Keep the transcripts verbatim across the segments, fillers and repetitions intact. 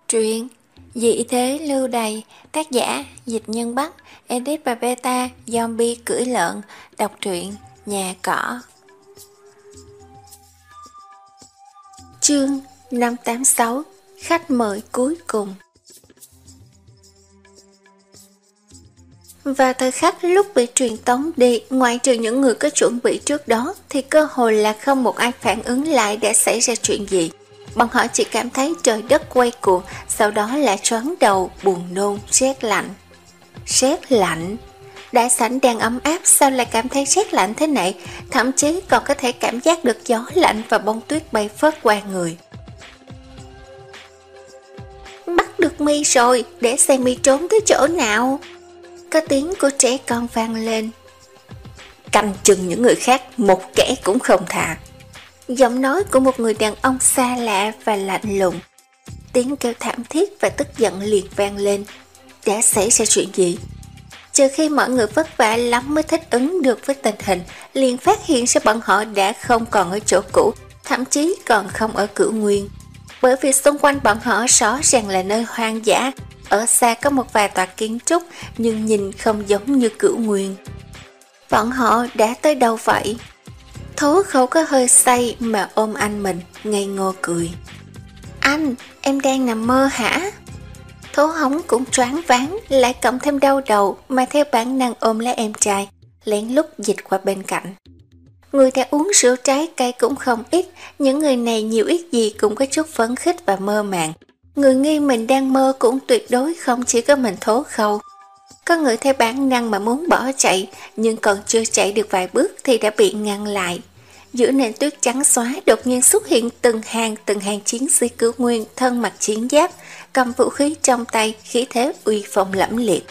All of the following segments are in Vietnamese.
Truyện Dị thế lưu đày, tác giả Dịch Nhân Bắc, edit và beta Zombie cưỡi lợn, đọc truyện Nhà Cỏ. Chương năm tám sáu, khách mời cuối cùng. Và thời khắc lúc bị truyền tống đi, ngoại trừ những người có chuẩn bị trước đó, thì cơ hội là không một ai phản ứng lại đã xảy ra chuyện gì. Bọn họ chỉ cảm thấy trời đất quay cuồng, sau đó là choáng đầu, buồn nôn, rét lạnh. Rét lạnh? Đại sảnh đang ấm áp sao lại cảm thấy rét lạnh thế này, thậm chí còn có thể cảm giác được gió lạnh và bông tuyết bay phớt qua người. Bắt được Mi rồi, để xem Mi trốn tới chỗ nào. Có tiếng của trẻ con vang lên. Canh chừng những người khác, một kẻ cũng không thà. Giọng nói của một người đàn ông xa lạ và lạnh lùng. Tiếng kêu thảm thiết và tức giận liền vang lên. Đã xảy ra chuyện gì? Trừ khi mọi người vất vả lắm mới thích ứng được với tình hình, liền phát hiện ra bọn họ đã không còn ở chỗ cũ, thậm chí còn không ở Cửu Nguyên. Bởi vì xung quanh bọn họ rõ ràng là nơi hoang dã, ở xa có một vài tòa kiến trúc nhưng nhìn không giống như Cửu Nguyên. Bọn họ đã tới đâu vậy? Thố Khấu có hơi say mà ôm anh mình, ngây ngô cười. Anh, em đang nằm mơ hả? Thố Hống cũng choáng váng, lại cộng thêm đau đầu mà theo bản năng ôm lấy em trai, lén lút dịch qua bên cạnh. Người đã uống rượu trái cây cũng không ít, những người này nhiều ít gì cũng có chút phấn khích và mơ màng. Người nghi mình đang mơ cũng tuyệt đối không chỉ có mình Thố Khâu. Có người theo bản năng mà muốn bỏ chạy, nhưng còn chưa chạy được vài bước thì đã bị ngăn lại. Giữa nền tuyết trắng xóa đột nhiên xuất hiện từng hàng từng hàng chiến sĩ Cửu Nguyên thân mặc chiến giáp, cầm vũ khí trong tay, khí thế uy phong lẫm liệt.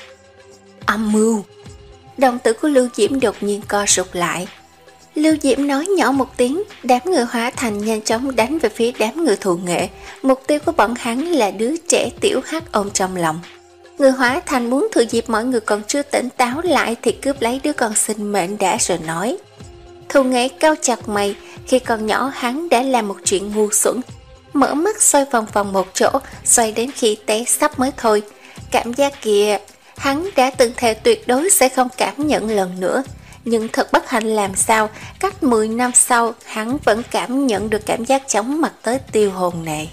Âm mưu! Đồng tử của Lưu Diễm đột nhiên co rụt lại. Lưu Diễm nói nhỏ một tiếng, đám người hóa thành nhanh chóng đánh về phía đám người thù nghệ. Mục tiêu của bọn hắn là đứa trẻ tiểu hắc ôm trong lòng. Người hóa thành muốn thừa dịp mọi người còn chưa tỉnh táo lại thì cướp lấy đứa con sinh mệnh đã rồi nói. Thù nghệ cau chặt mày, khi còn nhỏ hắn đã làm một chuyện ngu xuẩn. Mở mắt xoay vòng vòng một chỗ, xoay đến khi té sắp mới thôi. Cảm giác kia, hắn đã từng thề tuyệt đối sẽ không cảm nhận lần nữa. Nhưng thật bất hạnh làm sao, cách mười năm sau, hắn vẫn cảm nhận được cảm giác chóng mặt tới tiêu hồn này.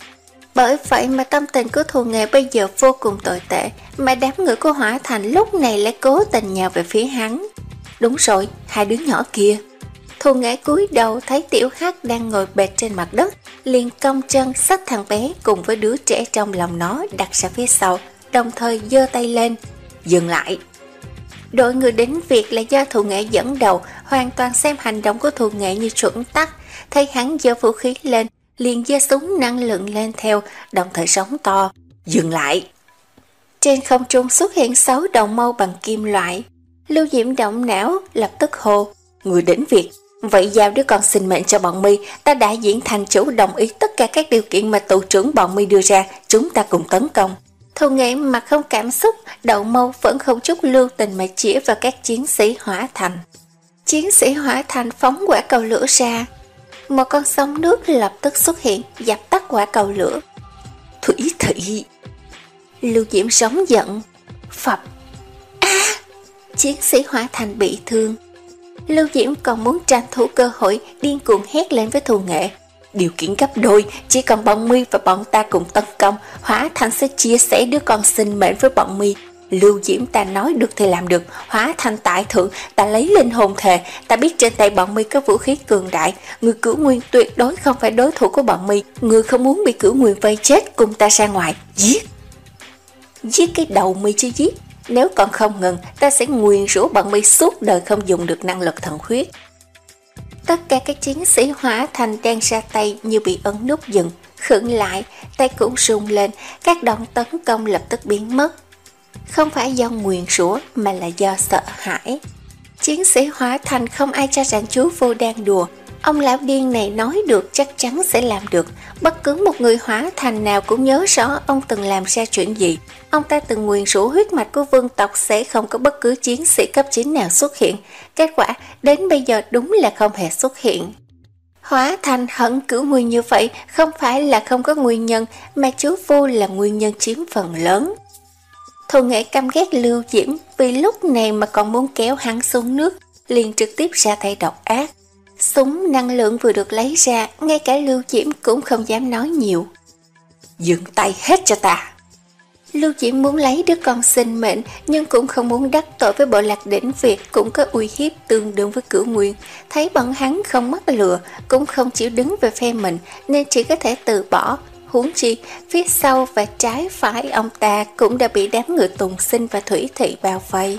Bởi vậy mà tâm tình của Thù Nghệ bây giờ vô cùng tồi tệ, mà đám người của Hỏa Thành lúc này lại cố tình nhào về phía hắn. Đúng rồi, hai đứa nhỏ kia. Thù Nghệ cúi đầu thấy Tiểu Hắc đang ngồi bệt trên mặt đất, liền cong chân xách thằng bé cùng với đứa trẻ trong lòng nó đặt ra phía sau, đồng thời giơ tay lên. Dừng lại! Đội người đến việc là do Thù Nghệ dẫn đầu, hoàn toàn xem hành động của Thù Nghệ như chuẩn tắc. Thấy hắn giơ vũ khí lên, liền giơ súng năng lượng lên theo, đồng thời sóng to. Dừng lại! Trên không trung xuất hiện sáu đầu mâu bằng kim loại. Lưu Diễm động não, lập tức hô. Người đến việc, vậy giao đứa con sinh mệnh cho bọn Mi, ta đại diện thành chủ đồng ý tất cả các điều kiện mà tù trưởng bọn Mi đưa ra, chúng ta cùng tấn công. Thù Nghệ mặt không cảm xúc, đầu mâu vẫn không chút lưu tình mà chĩa vào các chiến sĩ Hỏa Thành. Chiến sĩ Hỏa Thành phóng quả cầu lửa ra. Một con sóng nước lập tức xuất hiện, dập tắt quả cầu lửa. Thủy thị! Lưu Diễm sống giận. Phập! A! Chiến sĩ Hỏa Thành bị thương. Lưu Diễm còn muốn tranh thủ cơ hội, điên cuồng hét lên với Thù Nghệ. Điều kiện gấp đôi, chỉ cần bọn Mi và bọn ta cùng tấn công, Hỏa Thành sẽ chia sẻ đứa con sinh mệnh với bọn Mi. Lưu Diễm ta nói được thì làm được, Hỏa Thành tại thượng, ta lấy linh hồn thề, ta biết trên tay bọn Mi có vũ khí cường đại, người Cửu Nguyên tuyệt đối không phải đối thủ của bọn Mi, người không muốn bị Cửu Nguyên vây chết cùng ta ra ngoài, giết. Giết cái đầu Mi chứ giết, nếu còn không ngừng, ta sẽ nguyền rủa bọn Mi suốt đời không dùng được năng lực thần huyết. Tất cả các chiến sĩ Hỏa Thành đang ra tay như bị ấn nút dừng, khựng lại, tay cũng rung lên, các đòn tấn công lập tức biến mất. Không phải do nguyền rủa mà là do sợ hãi. Chiến sĩ Hỏa Thành không ai cho rằng chú Vô đang đùa. Ông lão điên này nói được chắc chắn sẽ làm được. Bất cứ một người Hỏa Thành nào cũng nhớ rõ ông từng làm ra chuyện gì. Ông ta từng nguyền rủa huyết mạch của vương tộc sẽ không có bất cứ chiến sĩ cấp chín nào xuất hiện. Kết quả đến bây giờ đúng là không hề xuất hiện. Hóa thành hận Cửu Nguyên như vậy không phải là không có nguyên nhân, mà chú Phu là nguyên nhân chiếm phần lớn. Thù Nghệ căm ghét Lưu Diễm vì lúc này mà còn muốn kéo hắn xuống nước, liền trực tiếp ra tay độc ác. Súng năng lượng vừa được lấy ra, ngay cả Lưu Diễm cũng không dám nói nhiều. Dừng tay hết cho ta! Lưu Diễm muốn lấy đứa con sinh mệnh, nhưng cũng không muốn đắc tội với bộ lạc đỉnh Việt cũng có uy hiếp tương đương với Cửu Nguyên. Thấy bọn hắn không mắc lừa, cũng không chịu đứng về phe mình, nên chỉ có thể từ bỏ. Huống chi, phía sau và trái phải ông ta cũng đã bị đám người Tùng Sinh và Thủy Thị bao vây.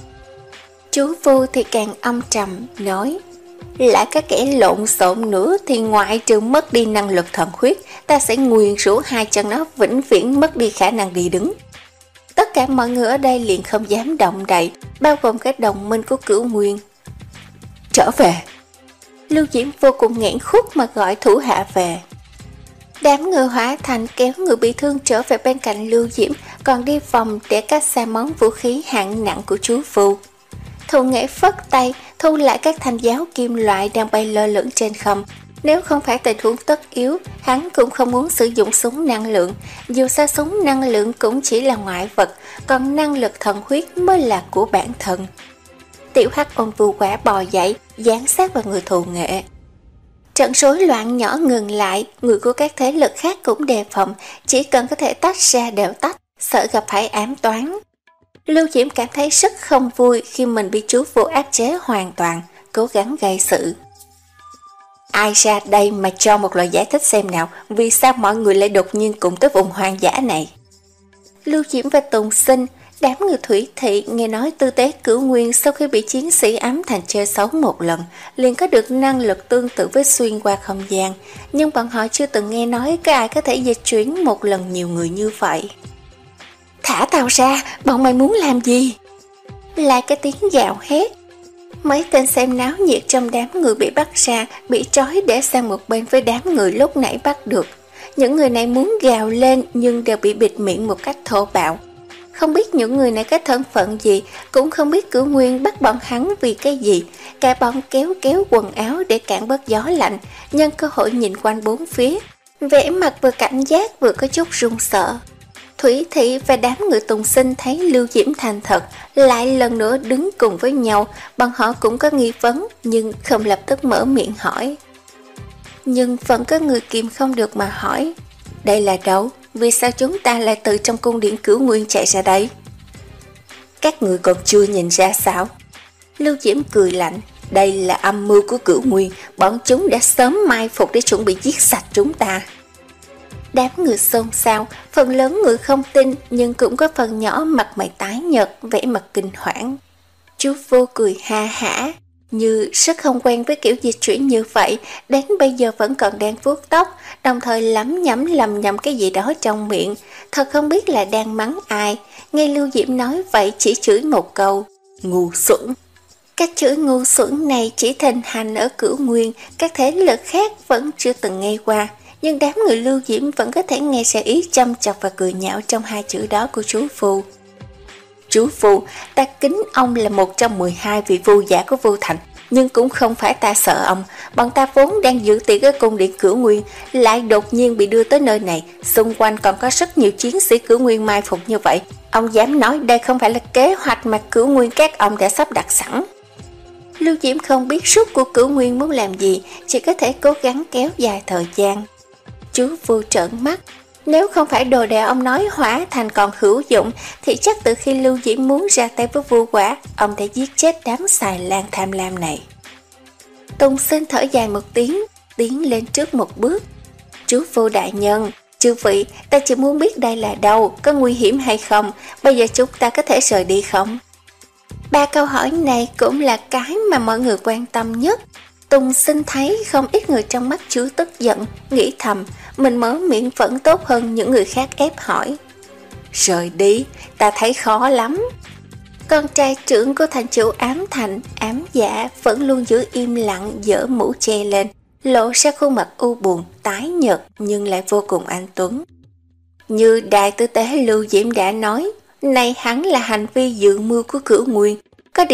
Chú Phu thì càng âm trầm, nói: lại có kẻ lộn xộn nữa thì ngoại trừ mất đi năng lực thần huyết, ta sẽ nguyền rủa hai chân nó vĩnh viễn mất đi khả năng đi đứng. Tất cả mọi người ở đây liền không dám động đậy, bao gồm cả đồng minh của Cửu Nguyên. Trở về! Lưu Diễm vô cùng nghẹn khuất mà gọi thủ hạ về. Đám người Hóa Thành kéo người bị thương trở về bên cạnh Lưu Diễm, còn đi vòng để cách xa món vũ khí hạng nặng của chú Phu. Thù Nghệ phất tay, thu lại các thanh giáo kim loại đang bay lơ lửng trên không. Nếu không phải tình huống tất yếu, hắn cũng không muốn sử dụng súng năng lượng. Dù sao súng năng lượng cũng chỉ là ngoại vật, còn năng lực thần huyết mới là của bản thân. Tiểu Hắc ôm vù quả bò dậy, dán sát vào người Thù Nghệ. Trận rối loạn nhỏ ngừng lại, người của các thế lực khác cũng đề phòng, chỉ cần có thể tách ra đều tách, sợ gặp phải ám toán. Lưu Diễm cảm thấy rất không vui khi mình bị chú Phu áp chế hoàn toàn, cố gắng gây sự. Ai ra đây mà cho một lời giải thích xem nào, vì sao mọi người lại đột nhiên cùng tới vùng hoang dã này? Lưu Diễm và Tùng Sinh, đám người Thủy Thị nghe nói tư tế Cửu Nguyên sau khi bị chiến sĩ ám thành chơi xấu một lần, liền có được năng lực tương tự với xuyên qua không gian, nhưng bọn họ chưa từng nghe nói có ai có thể dịch chuyển một lần nhiều người như vậy. Thả tao ra, bọn mày muốn làm gì? Lại cái tiếng gào hét. Mấy tên xem náo nhiệt trong đám người bị bắt ra, bị trói để sang một bên với đám người lúc nãy bắt được. Những người này muốn gào lên nhưng đều bị bịt miệng một cách thô bạo. Không biết những người này có thân phận gì, cũng không biết Cửu Nguyên bắt bọn hắn vì cái gì. Cả bọn kéo kéo quần áo để cản bớt gió lạnh, nhân cơ hội nhìn quanh bốn phía. Vẻ mặt vừa cảnh giác vừa có chút run sợ. Thủy Thị và đám người Tùng Sinh thấy Lưu Diễm thành thật, lại lần nữa đứng cùng với nhau, bọn họ cũng có nghi vấn nhưng không lập tức mở miệng hỏi. Nhưng vẫn có người kìm không được mà hỏi, đây là đâu? Vì sao chúng ta lại từ trong cung điện Cửu Nguyên chạy ra đây? Các người còn chưa nhìn ra sao? Lưu Diễm cười lạnh, đây là âm mưu của Cửu Nguyên, bọn chúng đã sớm mai phục để chuẩn bị giết sạch chúng ta. Đám người xôn xao, phần lớn người không tin nhưng cũng có phần nhỏ mặt mày tái nhợt, vẻ mặt kinh hoảng. Chú Vô cười ha hả, như rất không quen với kiểu dịch chuyển như vậy, đến bây giờ vẫn còn đang vuốt tóc, đồng thời lẩm nhẩm lầm nhầm cái gì đó trong miệng, thật không biết là đang mắng ai. Nghe Lưu Diễm nói vậy chỉ chửi một câu, ngu xuẩn. Cách chửi ngu xuẩn này chỉ thịnh hành ở Cửu Nguyên, các thế lực khác vẫn chưa từng nghe qua. Nhưng đám người Lưu Diễm vẫn có thể nghe ra ý châm chọc và cười nhạo trong hai chữ đó của chú Phu. Chú Phu, ta kính ông là một trong mười hai vị vua giả của Vu Thành, nhưng cũng không phải ta sợ ông. Bọn ta vốn đang giữ tiệc ở cung điện Cửu Nguyên, lại đột nhiên bị đưa tới nơi này, xung quanh còn có rất nhiều chiến sĩ Cửu Nguyên mai phục như vậy. Ông dám nói đây không phải là kế hoạch mà Cửu Nguyên các ông đã sắp đặt sẵn. Lưu Diễm không biết suốt của Cửu Nguyên muốn làm gì, chỉ có thể cố gắng kéo dài thời gian. Chú Phu trợn mắt, nếu không phải đồ đệ ông nói Hóa Thành còn hữu dụng thì chắc từ khi Lưu Diễm muốn ra tay với Vu Quả, ông đã giết chết đám xài lan tham lam này. Tùng Sinh thở dài một tiếng, tiến lên trước một bước. Chú Phu đại nhân, chư vị, ta chỉ muốn biết đây là đâu, có nguy hiểm hay không, bây giờ chúng ta có thể rời đi không? Ba câu hỏi này cũng là cái mà mọi người quan tâm nhất. Tùng Sinh thấy không ít người trong mắt chứa tức giận, nghĩ thầm, mình mở miệng vẫn tốt hơn những người khác ép hỏi. Rời đi, ta thấy khó lắm. Con trai trưởng của thành chủ Ám Thành, Ám Dạ vẫn luôn giữ im lặng, giở mũ che lên, lộ ra khuôn mặt u buồn, tái nhợt nhưng lại vô cùng anh tuấn. Như đại tư tế Lưu Diễm đã nói, này hắn là hành vi dự mưu của Cửu Nguyên. Có điều,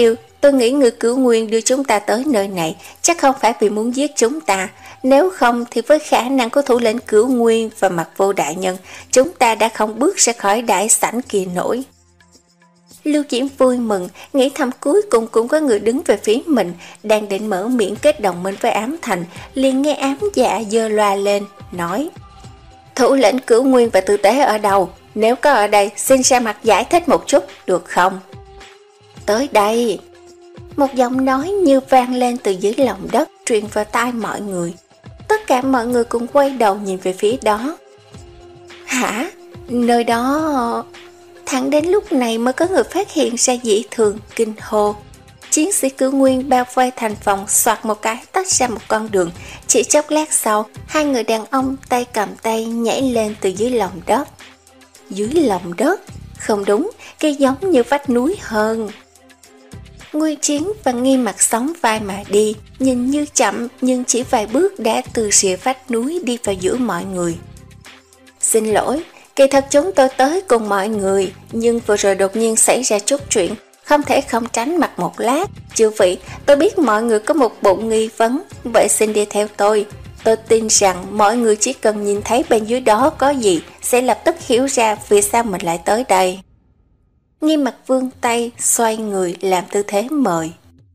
tôi nghĩ người Cửu Nguyên đưa chúng ta tới nơi này chắc không phải vì muốn giết chúng ta. Nếu không thì với khả năng của thủ lĩnh Cửu Nguyên và Mặc Vô đại nhân, chúng ta đã không bước ra khỏi đại sảnh kia nổi. Lưu Diễm vui mừng, nghĩ thầm cuối cùng cũng có người đứng về phía mình, đang định mở miệng kết đồng minh với Ám Thành, liền nghe Ám Dạ giơ loa lên, nói: thủ lĩnh Cửu Nguyên và Tư Tế ở đâu? Nếu có ở đây, xin ra mặt giải thích một chút, được không? Tới đây! Một giọng nói như vang lên từ dưới lòng đất, truyền vào tai mọi người. Tất cả mọi người cùng quay đầu nhìn về phía đó. Hả? Nơi đó... Thẳng đến lúc này mới có người phát hiện ra dị thường, kinh hô. Chiến sĩ Cửu Nguyên bao vây thành phòng, soạt một cái tách ra một con đường. Chỉ chốc lát sau, hai người đàn ông tay cầm tay nhảy lên từ dưới lòng đất. Dưới lòng đất? Không đúng, cái giống như vách núi hơn. Nguyên Chiến và Nghiêm Mặc sóng vai mà đi, nhìn như chậm nhưng chỉ vài bước đã từ rìa vách núi đi vào giữa mọi người. Xin lỗi, kỳ thật chúng tôi tới cùng mọi người, nhưng vừa rồi đột nhiên xảy ra chút chuyện, không thể không tránh mặt một lát. Chư vị, tôi biết mọi người có một bụng nghi vấn, vậy xin đi theo tôi. Tôi tin rằng mọi người chỉ cần nhìn thấy bên dưới đó có gì, sẽ lập tức hiểu ra vì sao mình lại tới đây. Nghiêm Mặc vươn tay, xoay người làm tư thế mời.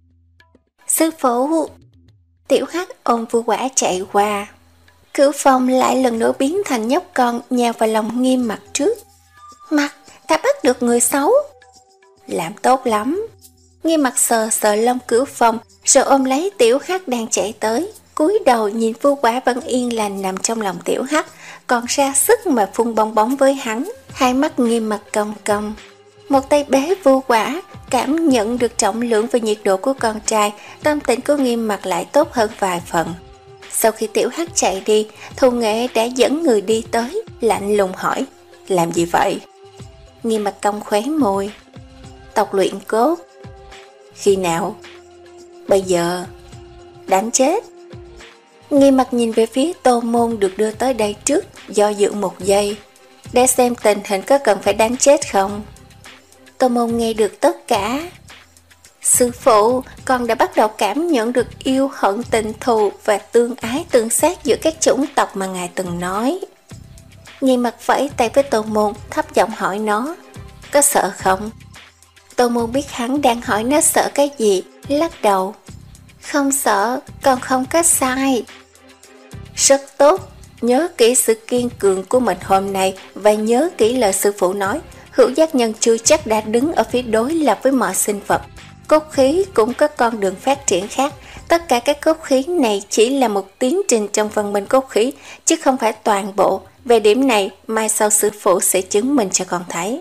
Sư phụ! Tiểu Hắc ôm Vu Quả chạy qua. Cửu Phong lại lần nữa biến thành nhóc con nhào vào lòng Nghiêm Mặc trước. Mặc, ta bắt được người xấu. Làm tốt lắm. Nghiêm Mặc sờ sờ lông Cửu Phong rồi ôm lấy Tiểu Hắc đang chạy tới. Cúi đầu nhìn Vu Quả vẫn yên lành nằm trong lòng Tiểu Hắc, còn ra sức mà phun bong bóng với hắn. Hai mắt Nghiêm Mặc cong cong. Một tay bế Vu Quả, cảm nhận được trọng lượng và nhiệt độ của con trai, tâm tình của Nghiêm Mặc lại tốt hơn vài phần. Sau khi Tiểu Hắc chạy đi, Thu Nghệ đã dẫn người đi tới, lạnh lùng hỏi: làm gì vậy? Nghiêm Mặc cong khóe môi: tộc luyện cốt. Khi nào? Bây giờ. Đánh chết. Nghiêm Mặc nhìn về phía Tô Môn được đưa tới đây trước, do dự một giây, để xem tình hình có cần phải đánh chết không. Tô Môn nghe được tất cả. Sư phụ, con đã bắt đầu cảm nhận được yêu hận tình thù và tương ái tương sát giữa các chủng tộc mà ngài từng nói. Nghiêm Mặc vẫy tay với Tô Môn, thấp giọng hỏi nó: có sợ không? Tô Môn biết hắn đang hỏi nó sợ cái gì, lắc đầu: không sợ, con không có sai. Rất tốt, nhớ kỹ sự kiên cường của mình hôm nay và nhớ kỹ lời sư phụ nói, hữu giác nhân chưa chắc đã đứng ở phía đối lập với mọi sinh vật. Cốt khí cũng có con đường phát triển khác, tất cả các cốt khí này chỉ là một tiến trình trong văn minh cốt khí, chứ không phải toàn bộ. Về điểm này, mai sau sư phụ sẽ chứng minh cho con thấy.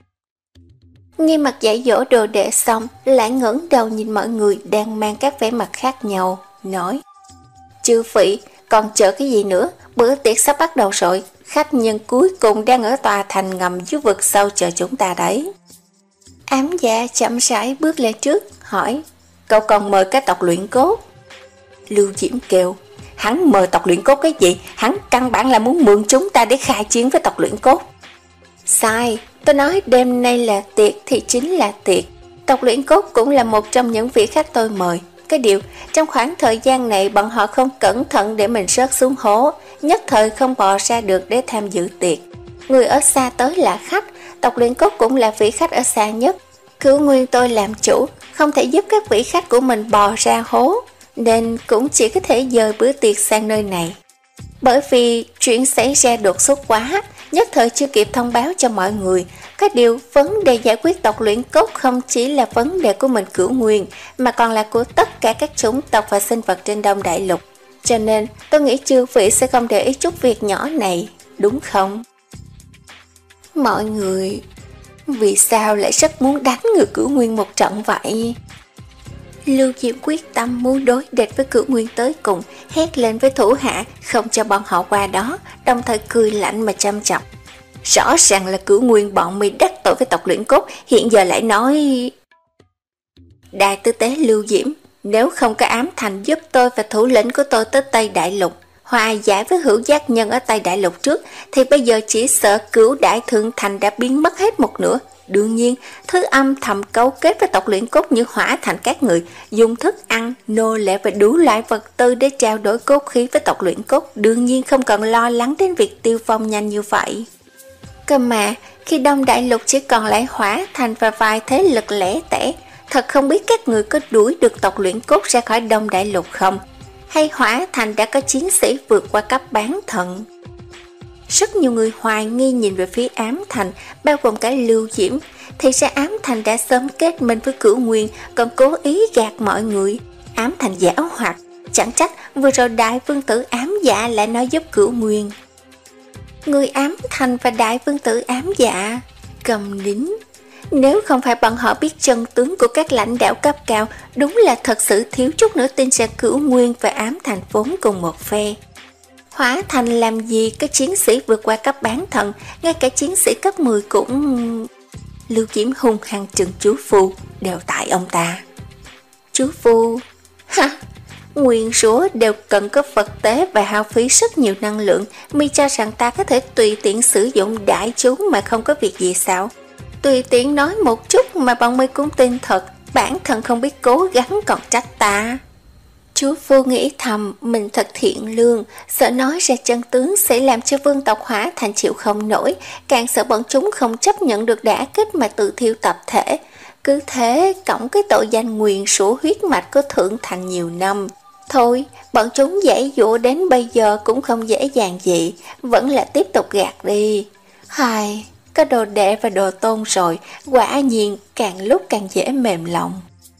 Nghiêm Mặc dạy dỗ đồ đệ xong, lại ngẩng đầu nhìn mọi người đang mang các vẻ mặt khác nhau, nói: chư vị, còn chờ cái gì nữa, bữa tiệc sắp bắt đầu rồi, khách nhân cuối cùng đang ở tòa thành ngầm dưới vực sâu chờ chúng ta đấy. Ám Dạ chậm rãi bước lên trước, hỏi: cậu còn mời các tộc luyện cốt? Lưu Diễm kêu: hắn mời tộc luyện cốt cái gì, hắn căn bản là muốn mượn chúng ta để khai chiến với tộc luyện cốt. Sai, tôi nói đêm nay là tiệc thì chính là tiệc. Tộc luyện cốt cũng là một trong những vị khách tôi mời. Cái điều, trong khoảng thời gian này bọn họ không cẩn thận để mình rớt xuống hố, nhất thời không bò ra được để tham dự tiệc. Người ở xa tới là khách, tộc luyện cốt cũng là vị khách ở xa nhất. Cửu Nguyên tôi làm chủ, không thể giúp các vị khách của mình bò ra hố, nên cũng chỉ có thể dời bữa tiệc sang nơi này. Bởi vì chuyện xảy ra đột xuất quá, nhất thời chưa kịp thông báo cho mọi người. Cái điều vấn đề giải quyết tộc luyện cốt không chỉ là vấn đề của mình Cửu Nguyên, mà còn là của tất cả các chủng tộc và sinh vật trên Đông Đại Lục. Cho nên tôi nghĩ chư vị sẽ không để ý chút việc nhỏ này, đúng không? Mọi người, vì sao lại rất muốn đánh người Cửu Nguyên một trận vậy? Lưu Diễm quyết tâm muốn đối địch với Cửu Nguyên tới cùng, hét lên với thủ hạ không cho bọn họ qua đó, đồng thời cười lạnh mà chăm chọc. Rõ ràng là Cửu Nguyên bọn mi đắc tội với tộc luyện cốt, hiện giờ lại nói... Đại tư tế Lưu Diễm, nếu không có Ám Thành giúp tôi và thủ lĩnh của tôi tới Tây Đại Lục, hòa giải với hữu giác nhân ở Tây Đại Lục trước, thì bây giờ chỉ sợ Cửu Đại Thượng Thành đã biến mất hết một nửa. Đương nhiên, thứ âm thầm cấu kết với tộc luyện cốt như Hỏa Thành các người, dùng thức ăn, nô lệ và đủ loại vật tư để trao đổi cốt khí với tộc luyện cốt, đương nhiên không cần lo lắng đến việc tiêu vong nhanh như vậy. Cơ mà, khi Đông Đại Lục chỉ còn lại Hỏa Thành và vài thế lực lẻ tẻ, thật không biết các người có đuổi được tộc luyện cốt ra khỏi Đông Đại Lục không? Hay Hỏa Thành đã có chiến sĩ vượt qua cấp bán thần? Rất nhiều người hoài nghi nhìn về phía Ám Thành, bao gồm cả Lưu Diễm. Thì ra Ám Thành đã sớm kết minh với Cửu Nguyên, còn cố ý gạt mọi người. Ám Thành giả hoạt, chẳng trách vừa rồi Đại Vương tử ám dạ lại nói giúp Cửu Nguyên. Người Ám Thành và Đại Vương tử ám dạ cầm nín. Nếu không phải bọn họ biết chân tướng của các lãnh đạo cấp cao, đúng là thật sự thiếu chút nữa tin rằng Cửu Nguyên và Ám Thành vốn cùng một phe. Hỏa Thành làm gì có chiến sĩ vượt qua cấp bán thần, ngay cả chiến sĩ cấp mười cũng... Lưu Diễm hung hăng trừng chú Phu, đều tại ông ta. Chú Phu... Ha! Nguyên rủa đều cần có vật tế và hao phí rất nhiều năng lượng, mi cho rằng ta có thể tùy tiện sử dụng đại chú mà không có việc gì sao? Tùy tiện nói một chút mà bọn mi cũng tin thật, bản thân không biết cố gắng còn trách ta. Chú Phu nghĩ thầm mình thật thiện lương, sợ nói ra chân tướng sẽ làm cho vương tộc Hỏa Thành chịu không nổi, càng sợ bọn chúng không chấp nhận được đả kích mà tự thiêu tập thể. Cứ thế cộng cái tội danh nguyền rủa huyết mạch của Thượng Thành nhiều năm. Thôi, bọn chúng giãy giụa đến bây giờ cũng không dễ dàng gì, vẫn là tiếp tục gạt đi. Hai, có đồ đệ và đồ tôn rồi, quả nhiên càng lúc càng dễ mềm lòng.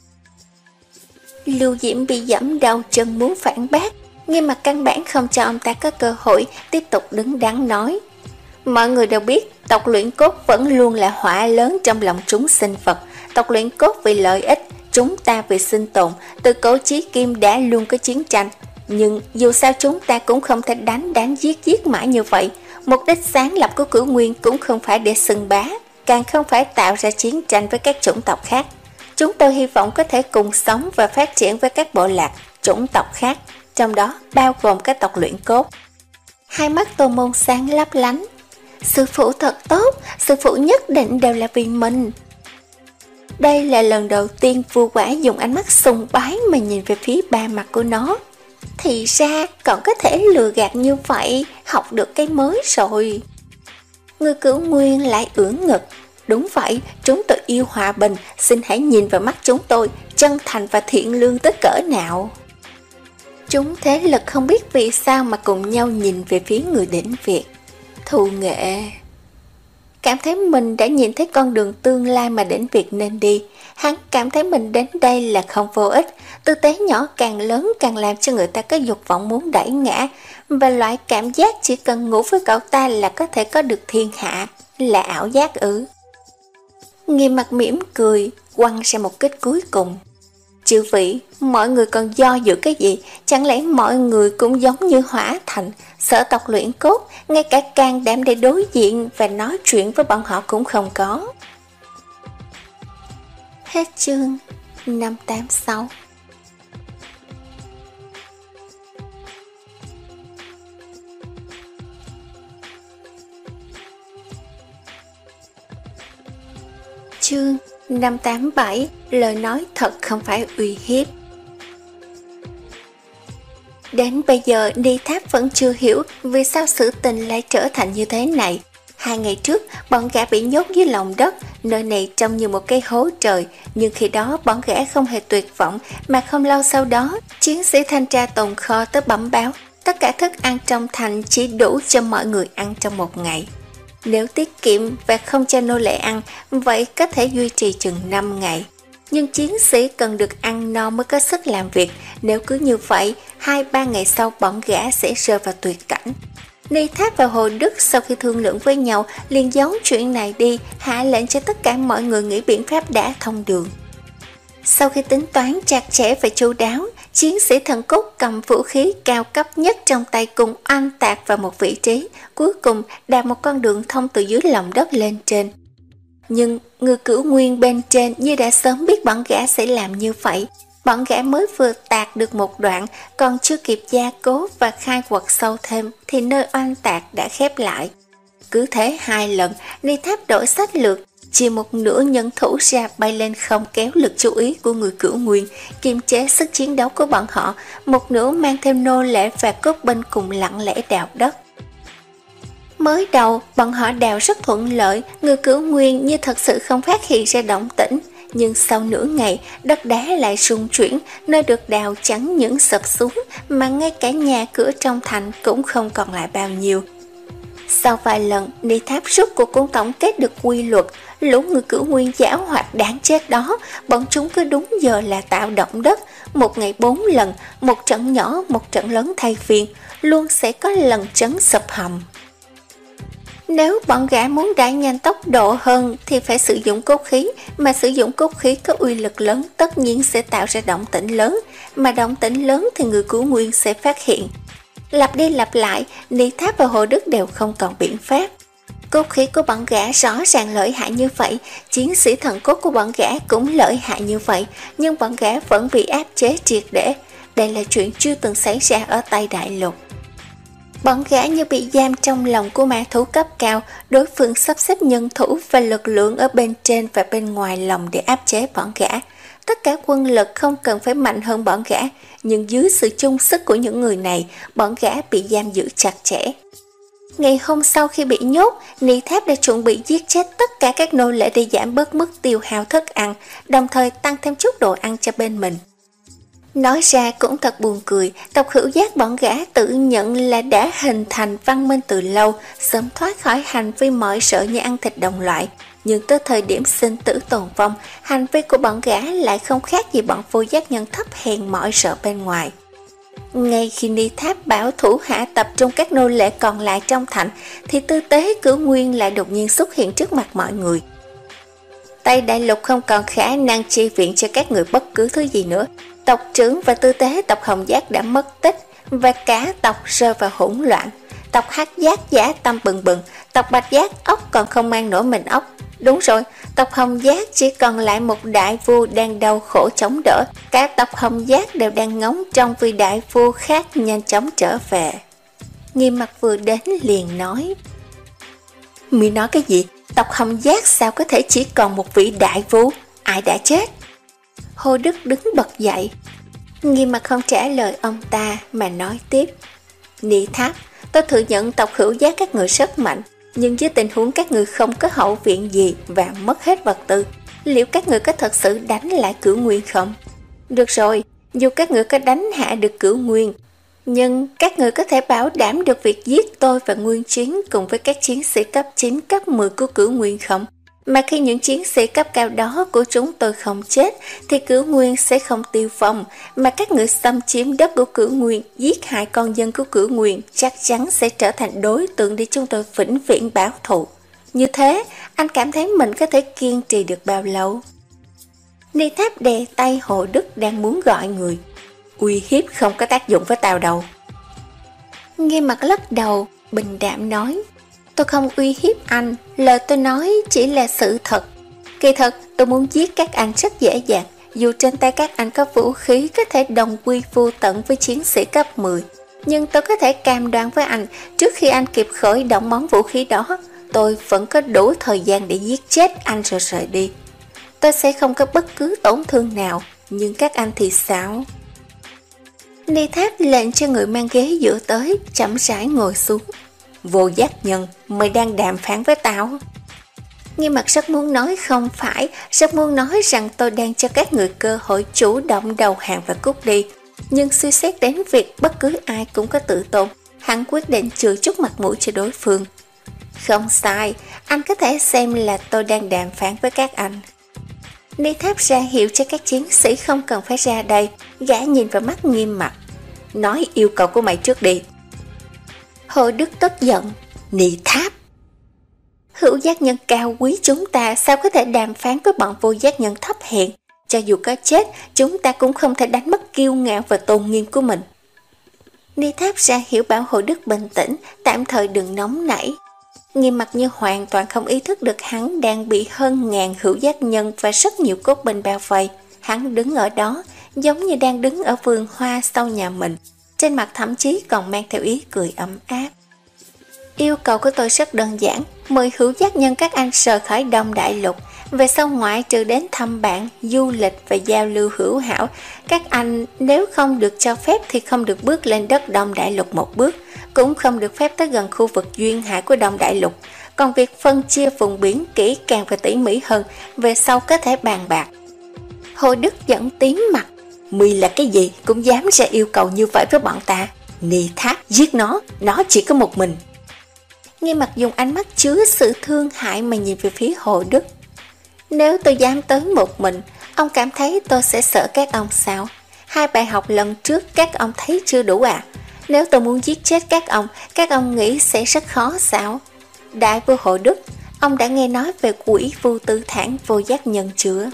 Lưu Diễm bị giẫm đau chân muốn phản bác, nhưng mà căn bản không cho ông ta có cơ hội, tiếp tục đứng đắn nói. Mọi người đều biết, tộc luyện cốt vẫn luôn là họa lớn trong lòng chúng sinh vật. Tộc luyện cốt vì lợi ích, chúng ta vì sinh tồn, từ cổ chí kim đã luôn có chiến tranh. Nhưng dù sao chúng ta cũng không thể đánh đánh giết giết mãi như vậy. Mục đích sáng lập của Cửu Nguyên cũng không phải để xưng bá, càng không phải tạo ra chiến tranh với các chủng tộc khác. Chúng tôi hy vọng có thể cùng sống và phát triển với các bộ lạc, chủng tộc khác, trong đó bao gồm các tộc luyện cốt. Hai mắt Tô Môn sáng lấp lánh. Sư phụ thật tốt, sư phụ nhất định đều là vì mình. Đây là lần đầu tiên vua quả dùng ánh mắt sùng bái mà nhìn về phía ba mặt của nó. Thì ra còn có thể lừa gạt như vậy, học được cái mới rồi. Người Cửu Nguyên lại ưỡn ngực. Đúng vậy, chúng tôi yêu hòa bình, xin hãy nhìn vào mắt chúng tôi, chân thành và thiện lương tới cỡ nào. Chúng thế lực không biết vì sao mà cùng nhau nhìn về phía người đỉnh Việt. Thù nghệ. Cảm thấy mình đã nhìn thấy con đường tương lai mà đỉnh Việt nên đi. Hắn cảm thấy mình đến đây là không vô ích. Tư tế nhỏ càng lớn càng làm cho người ta có dục vọng muốn đẩy ngã. Và loại cảm giác chỉ cần ngủ với cậu ta là có thể có được thiên hạ, là ảo giác ư. Nghiêm mặt mỉm cười, quăng ra một kích cuối cùng. Chư vị, mọi người còn do dự cái gì? Chẳng lẽ mọi người cũng giống như Hỏa Thành, sở tộc luyện cốt, ngay cả can đảm để đối diện và nói chuyện với bọn họ cũng không có. Hết chương năm tám sáu. Chương năm tám bảy. Lời nói thật không phải uy hiếp. Đến bây giờ Ni Tháp vẫn chưa hiểu vì sao sự tình lại trở thành như thế này. Hai ngày trước bọn gã bị nhốt dưới lòng đất, nơi này trông như một cái hố trời, nhưng khi đó bọn gã không hề tuyệt vọng, mà không lâu sau đó chiến sĩ thanh tra tồn kho tới bẩm báo tất cả thức ăn trong thành chỉ đủ cho mọi người ăn trong một ngày. Nếu tiết kiệm và không cho nô lệ ăn, vậy có thể duy trì chừng năm ngày. Nhưng chiến sĩ cần được ăn no mới có sức làm việc, nếu cứ như vậy, hai ba ngày sau bọn gã sẽ rơi vào tuyệt cảnh. Ni Tháp và Hồ Đức sau khi thương lượng với nhau liền giấu chuyện này đi, hạ lệnh cho tất cả mọi người nghĩ biện pháp đã thông đường. Sau khi tính toán chặt chẽ và chu đáo, chiến sĩ thần cốt cầm vũ khí cao cấp nhất trong tay cùng oanh tạc vào một vị trí, cuối cùng đạt một con đường thông từ dưới lòng đất lên trên. Nhưng người Cửu Nguyên bên trên như đã sớm biết bọn gã sẽ làm như vậy. Bọn gã mới vừa tạc được một đoạn, còn chưa kịp gia cố và khai quật sâu thêm thì nơi oanh tạc đã khép lại. Cứ thế hai lần, Ni Tháp đổi sách lược, chia một nửa nhân thủ ra bay lên không kéo lực chú ý của người Cửu Nguyên, kiềm chế sức chiến đấu của bọn họ, một nửa mang theo nô lệ và cốt binh cùng lặng lẽ đào đất. Mới đầu, bọn họ đào rất thuận lợi, người Cửu Nguyên như thật sự không phát hiện ra động tĩnh. Nhưng sau nửa ngày, đất đá lại rung chuyển, nơi được đào chẳng những sập xuống mà ngay cả nhà cửa trong thành cũng không còn lại bao nhiêu. Sau vài lần, Ni Tháp rút cuộc cũng tổng kết được quy luật, lũ người Cửu Nguyên giảo hoạt đáng chết đó, bọn chúng cứ đúng giờ là tạo động đất, một ngày bốn lần, một trận nhỏ, một trận lớn thay phiên, luôn sẽ có lần trấn sập hầm. Nếu bọn gã muốn đẩy nhanh tốc độ hơn thì phải sử dụng cốt khí, mà sử dụng cốt khí có uy lực lớn tất nhiên sẽ tạo ra động tĩnh lớn, mà động tĩnh lớn thì người Cửu Nguyên sẽ phát hiện. Lặp đi lặp lại, Ni Tháp và Hồ Đức đều không còn biện pháp. Cốt khí của bọn gã rõ ràng lợi hại như vậy, chiến sĩ thần cốt của bọn gã cũng lợi hại như vậy, nhưng bọn gã vẫn bị áp chế triệt để. Đây là chuyện chưa từng xảy ra ở Tây Đại Lục. Bọn gã như bị giam trong lòng của ma thú cấp cao, đối phương sắp xếp nhân thủ và lực lượng ở bên trên và bên ngoài lòng để áp chế bọn gã. Tất cả quân lực không cần phải mạnh hơn bọn gã, nhưng dưới sự chung sức của những người này, bọn gã bị giam giữ chặt chẽ. Ngày hôm sau khi bị nhốt, Ni Tháp đã chuẩn bị giết chết tất cả các nô lệ để giảm bớt mức tiêu hao thức ăn, đồng thời tăng thêm chút đồ ăn cho bên mình. Nói ra cũng thật buồn cười, tộc Hữu Giác bọn gã tự nhận là đã hình thành văn minh từ lâu, sớm thoát khỏi hành vi mọi sợ như ăn thịt đồng loại. Nhưng tới thời điểm sinh tử tồn vong, hành vi của bọn gã lại không khác gì bọn vô giác nhân thấp hèn mỏi sợ bên ngoài. Ngay khi Ni Tháp bảo thủ hạ tập trung các nô lệ còn lại trong thành, thì tư tế Cửu Nguyên lại đột nhiên xuất hiện trước mặt mọi người. Tây Đại Lục không còn khả năng chi viện cho các người bất cứ thứ gì nữa. Tộc trưởng và tư tế tộc Hồng Giác đã mất tích, và cả tộc rơi vào hỗn loạn. Tộc Hắc Giác dã tâm bừng bừng, tộc Bạch Giác ốc còn không mang nổi mình ốc. Đúng rồi, tộc Hồng Giác chỉ còn lại một đại vua đang đau khổ chống đỡ. Cả tộc Hồng Giác đều đang ngóng trông vì đại vua khác nhanh chóng trở về. Nghiêm Mặt vừa đến liền nói: "Mi nói cái gì? Tộc Hồng Giác sao có thể chỉ còn một vị đại vua? Ai đã chết?" Hồ Đức đứng bật dậy. Nghiêm Mặt không trả lời ông ta mà nói tiếp: "Ni Tháp, tôi thừa nhận tộc Hữu Giác các người rất mạnh, nhưng với tình huống các người không có hậu viện gì và mất hết vật tư, liệu các người có thật sự đánh lại Cửu Nguyên không? Được rồi, dù các người có đánh hạ được Cửu Nguyên, nhưng các người có thể bảo đảm được việc giết tôi và Nguyên Chiến cùng với các chiến sĩ cấp chín, cấp mười của Cửu Nguyên không? Mà khi những chiến sĩ cấp cao đó của chúng tôi không chết, thì Cửu Nguyên sẽ không tiêu vong, mà các người xâm chiếm đất của Cửu Nguyên, giết hại con dân của Cửu Nguyên chắc chắn sẽ trở thành đối tượng để chúng tôi vĩnh viễn báo thù. Như thế, anh cảm thấy mình có thể kiên trì được bao lâu?" Ni Tháp đè tay Hồ Đức đang muốn gọi người. "Uy hiếp không có tác dụng với tao đâu." Nghiêm Mặt lắc đầu, bình đạm nói: "Tôi không uy hiếp anh, lời tôi nói chỉ là sự thật. Kỳ thật, tôi muốn giết các anh rất dễ dàng, dù trên tay các anh có vũ khí có thể đồng quy vô tận với chiến sĩ cấp mười. Nhưng tôi có thể cam đoan với anh, trước khi anh kịp khởi động món vũ khí đó, tôi vẫn có đủ thời gian để giết chết anh rồi rời đi. Tôi sẽ không có bất cứ tổn thương nào, nhưng các anh thì sao?" Ni Tháp lệnh cho người mang ghế dựa tới, chậm rãi ngồi xuống. "Vô giác nhân, mày đang đàm phán với tao?" Nghiêm Mặt rất muốn nói không phải, rất muốn nói rằng tôi đang cho các người cơ hội chủ động đầu hàng và cút đi. Nhưng suy xét đến việc bất cứ ai cũng có tự tôn, hắn quyết định chừa chút mặt mũi cho đối phương. "Không sai, anh có thể xem là tôi đang đàm phán với các anh." Ni Tháp ra hiệu cho các chiến sĩ không cần phải ra đây, gã nhìn vào mắt Nghiêm Mặt. "Nói yêu cầu của mày trước đi." Hồ Đức tức giận: "Ni Tháp, Hữu Giác nhân cao quý chúng ta sao có thể đàm phán với bọn vô giác nhân thấp hèn? Cho dù có chết, chúng ta cũng không thể đánh mất kiêu ngạo và tôn nghiêm của mình." Ni Tháp ra hiểu bảo Hồ Đức bình tĩnh, tạm thời đừng nóng nảy. Nghiêm Mặt như hoàn toàn không ý thức được hắn đang bị hơn ngàn hữu giác nhân và rất nhiều cốt binh bao vây. Hắn đứng ở đó, giống như đang đứng ở vườn hoa sau nhà mình, trên mặt thậm chí còn mang theo ý cười ấm áp. Yêu cầu của tôi rất đơn giản, mời hữu giác nhân các anh rời khỏi Đông Đại Lục. Về sau ngoại trừ đến thăm bạn, du lịch và giao lưu hữu hảo, các anh nếu không được cho phép thì không được bước lên đất Đông Đại Lục một bước, cũng không được phép tới gần khu vực duyên hải của Đông Đại Lục. Còn việc phân chia vùng biển kỹ càng và tỉ mỉ hơn, về sau có thể bàn bạc. Hồ Đức giận tím mặt. Mì là cái gì cũng dám ra yêu cầu như vậy với bọn ta. Ni Thác giết nó, nó chỉ có một mình. Nghiêm Mặt dùng ánh mắt chứa sự thương hại mà nhìn về phía Hồ Đức. Nếu tôi dám tới một mình, ông cảm thấy tôi sẽ sợ các ông sao? Hai bài học lần trước các ông thấy chưa đủ à? Nếu tôi muốn giết chết các ông, các ông nghĩ sẽ rất khó sao? Đại vua Hồ Đức, ông đã nghe nói về quỷ Vu Tư Thản vô giác nhân chưa?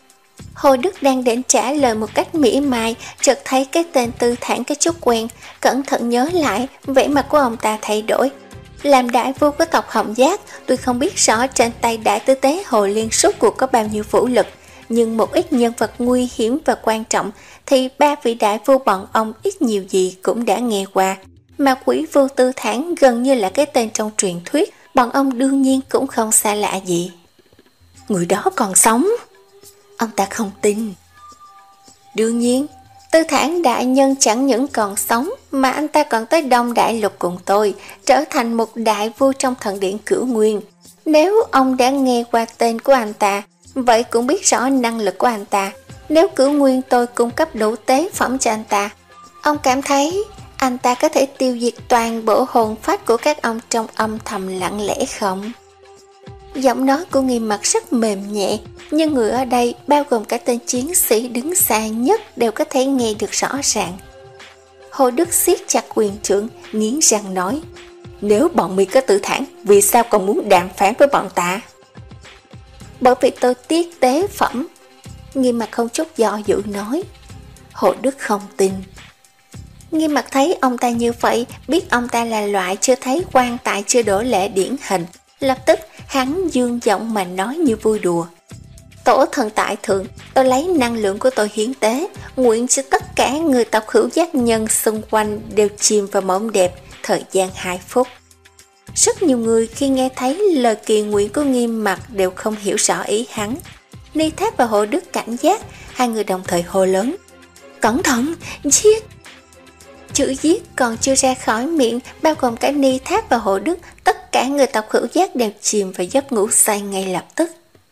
Hồ Đức đang định trả lời một cách mỉa mai, chợt thấy cái tên Tư Thản cái chút quen, cẩn thận nhớ lại, vẻ mặt của ông ta thay đổi. Làm đại vua của tộc Hồng Giác, tôi không biết rõ trên tay đại tư tế Hồ Liên rốt cuộc có bao nhiêu vũ lực, nhưng một ít nhân vật nguy hiểm và quan trọng thì ba vị đại vua bọn ông ít nhiều gì cũng đã nghe qua. Mà quỷ Vu Tư Thản gần như là cái tên trong truyền thuyết, bọn ông đương nhiên cũng không xa lạ gì. Người đó còn sống? Ông ta không tin. Đương nhiên, Tư Thản đại nhân chẳng những còn sống mà anh ta còn tới Đông Đại Lục cùng tôi, trở thành một đại vua trong thần điện Cửu Nguyên. Nếu ông đã nghe qua tên của anh ta, vậy cũng biết rõ năng lực của anh ta. Nếu Cửu Nguyên tôi cung cấp đủ tế phẩm cho anh ta, ông cảm thấy anh ta có thể tiêu diệt toàn bộ hồn phách của các ông trong âm thầm lặng lẽ không? Giọng nói của Nghiêm Mặt rất mềm nhẹ, nhưng người ở đây bao gồm cả tên chiến sĩ đứng xa nhất đều có thể nghe được rõ ràng. Hồ Đức siết chặt quyền trượng, nghiến răng nói: Nếu bọn mi có Tư Thản, vì sao còn muốn đàm phán với bọn ta? Bởi vì tôi tiếc tế phẩm. Nghiêm Mặt không chút do dự nói. Hồ Đức không tin. Nghiêm Mặt thấy ông ta như vậy, biết ông ta là loại chưa thấy quan tài chưa đổ lệ điển hình. Lập tức hắn dương giọng mà nói như vui đùa. Tổ thần tại thượng, tôi lấy năng lượng của tôi hiến tế, nguyện cho tất cả người tộc hữu giác nhân xung quanh đều chìm vào mộng đẹp, thời gian hai phút. Rất nhiều người khi nghe thấy lời kỳ nguyện của Nghiêm Mặt đều không hiểu rõ ý hắn. Ni Thác và Hồ Đức cảnh giác, hai người đồng thời hô lớn: Cẩn thận, giết! Chữ giết còn chưa ra khỏi miệng, bao gồm cả Ni Thác và Hồ Đức, tất cả người tộc hữu giác đều chìm vào giấc ngủ say ngay lập tức.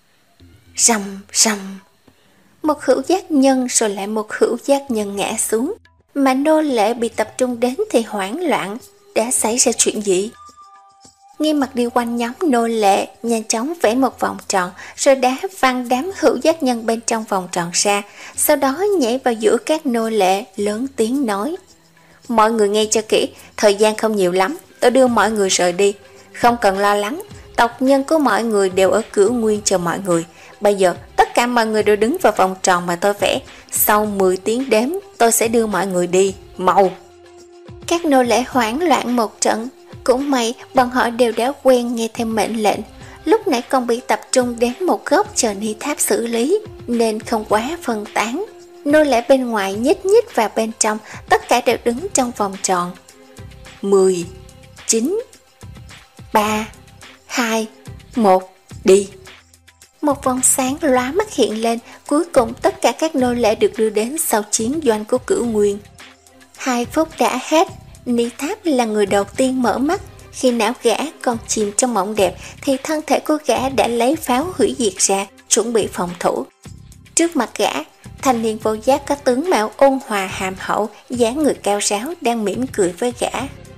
Rầm rầm, một hữu giác nhân rồi lại một hữu giác nhân ngã xuống, mà nô lệ bị tập trung đến thì hoảng loạn. Đã xảy ra chuyện gì? Nghiêm Mặt đi quanh nhóm nô lệ, nhanh chóng vẽ một vòng tròn, rồi đá văng đám hữu giác nhân bên trong vòng tròn ra, sau đó nhảy vào giữa các nô lệ, lớn tiếng nói: Mọi người nghe cho kỹ, thời gian không nhiều lắm, tôi đưa mọi người rời đi. Không cần lo lắng, tộc nhân của mọi người đều ở Cửu Nguyên chờ mọi người. Bây giờ tất cả mọi người đều đứng vào vòng tròn mà tôi vẽ. Sau mười tiếng đếm tôi sẽ đưa mọi người đi, mau. Các nô lệ hoảng loạn một trận. Cũng may bọn họ đều đã quen nghe theo mệnh lệnh. Lúc nãy còn bị tập trung đến một góc chờ Ni Tháp xử lý, nên không quá phân tán. Nô lệ bên ngoài nhích nhích vào bên trong, tất cả đều đứng trong vòng tròn. Mười, chín, ba, hai, một, đi. Một vòng sáng lóa mắt hiện lên, cuối cùng tất cả các nô lệ được đưa đến sau chiến doanh của Cửu Nguyên. Hai phút đã hết, Ni Tháp là người đầu tiên mở mắt. Khi não gã còn chìm trong mộng đẹp thì thân thể của gã đã lấy pháo hủy diệt ra, chuẩn bị phòng thủ. Trước mặt gã, thanh niên vô giác có tướng mạo ôn hòa hàm hậu, dáng người cao ráo đang mỉm cười với gã.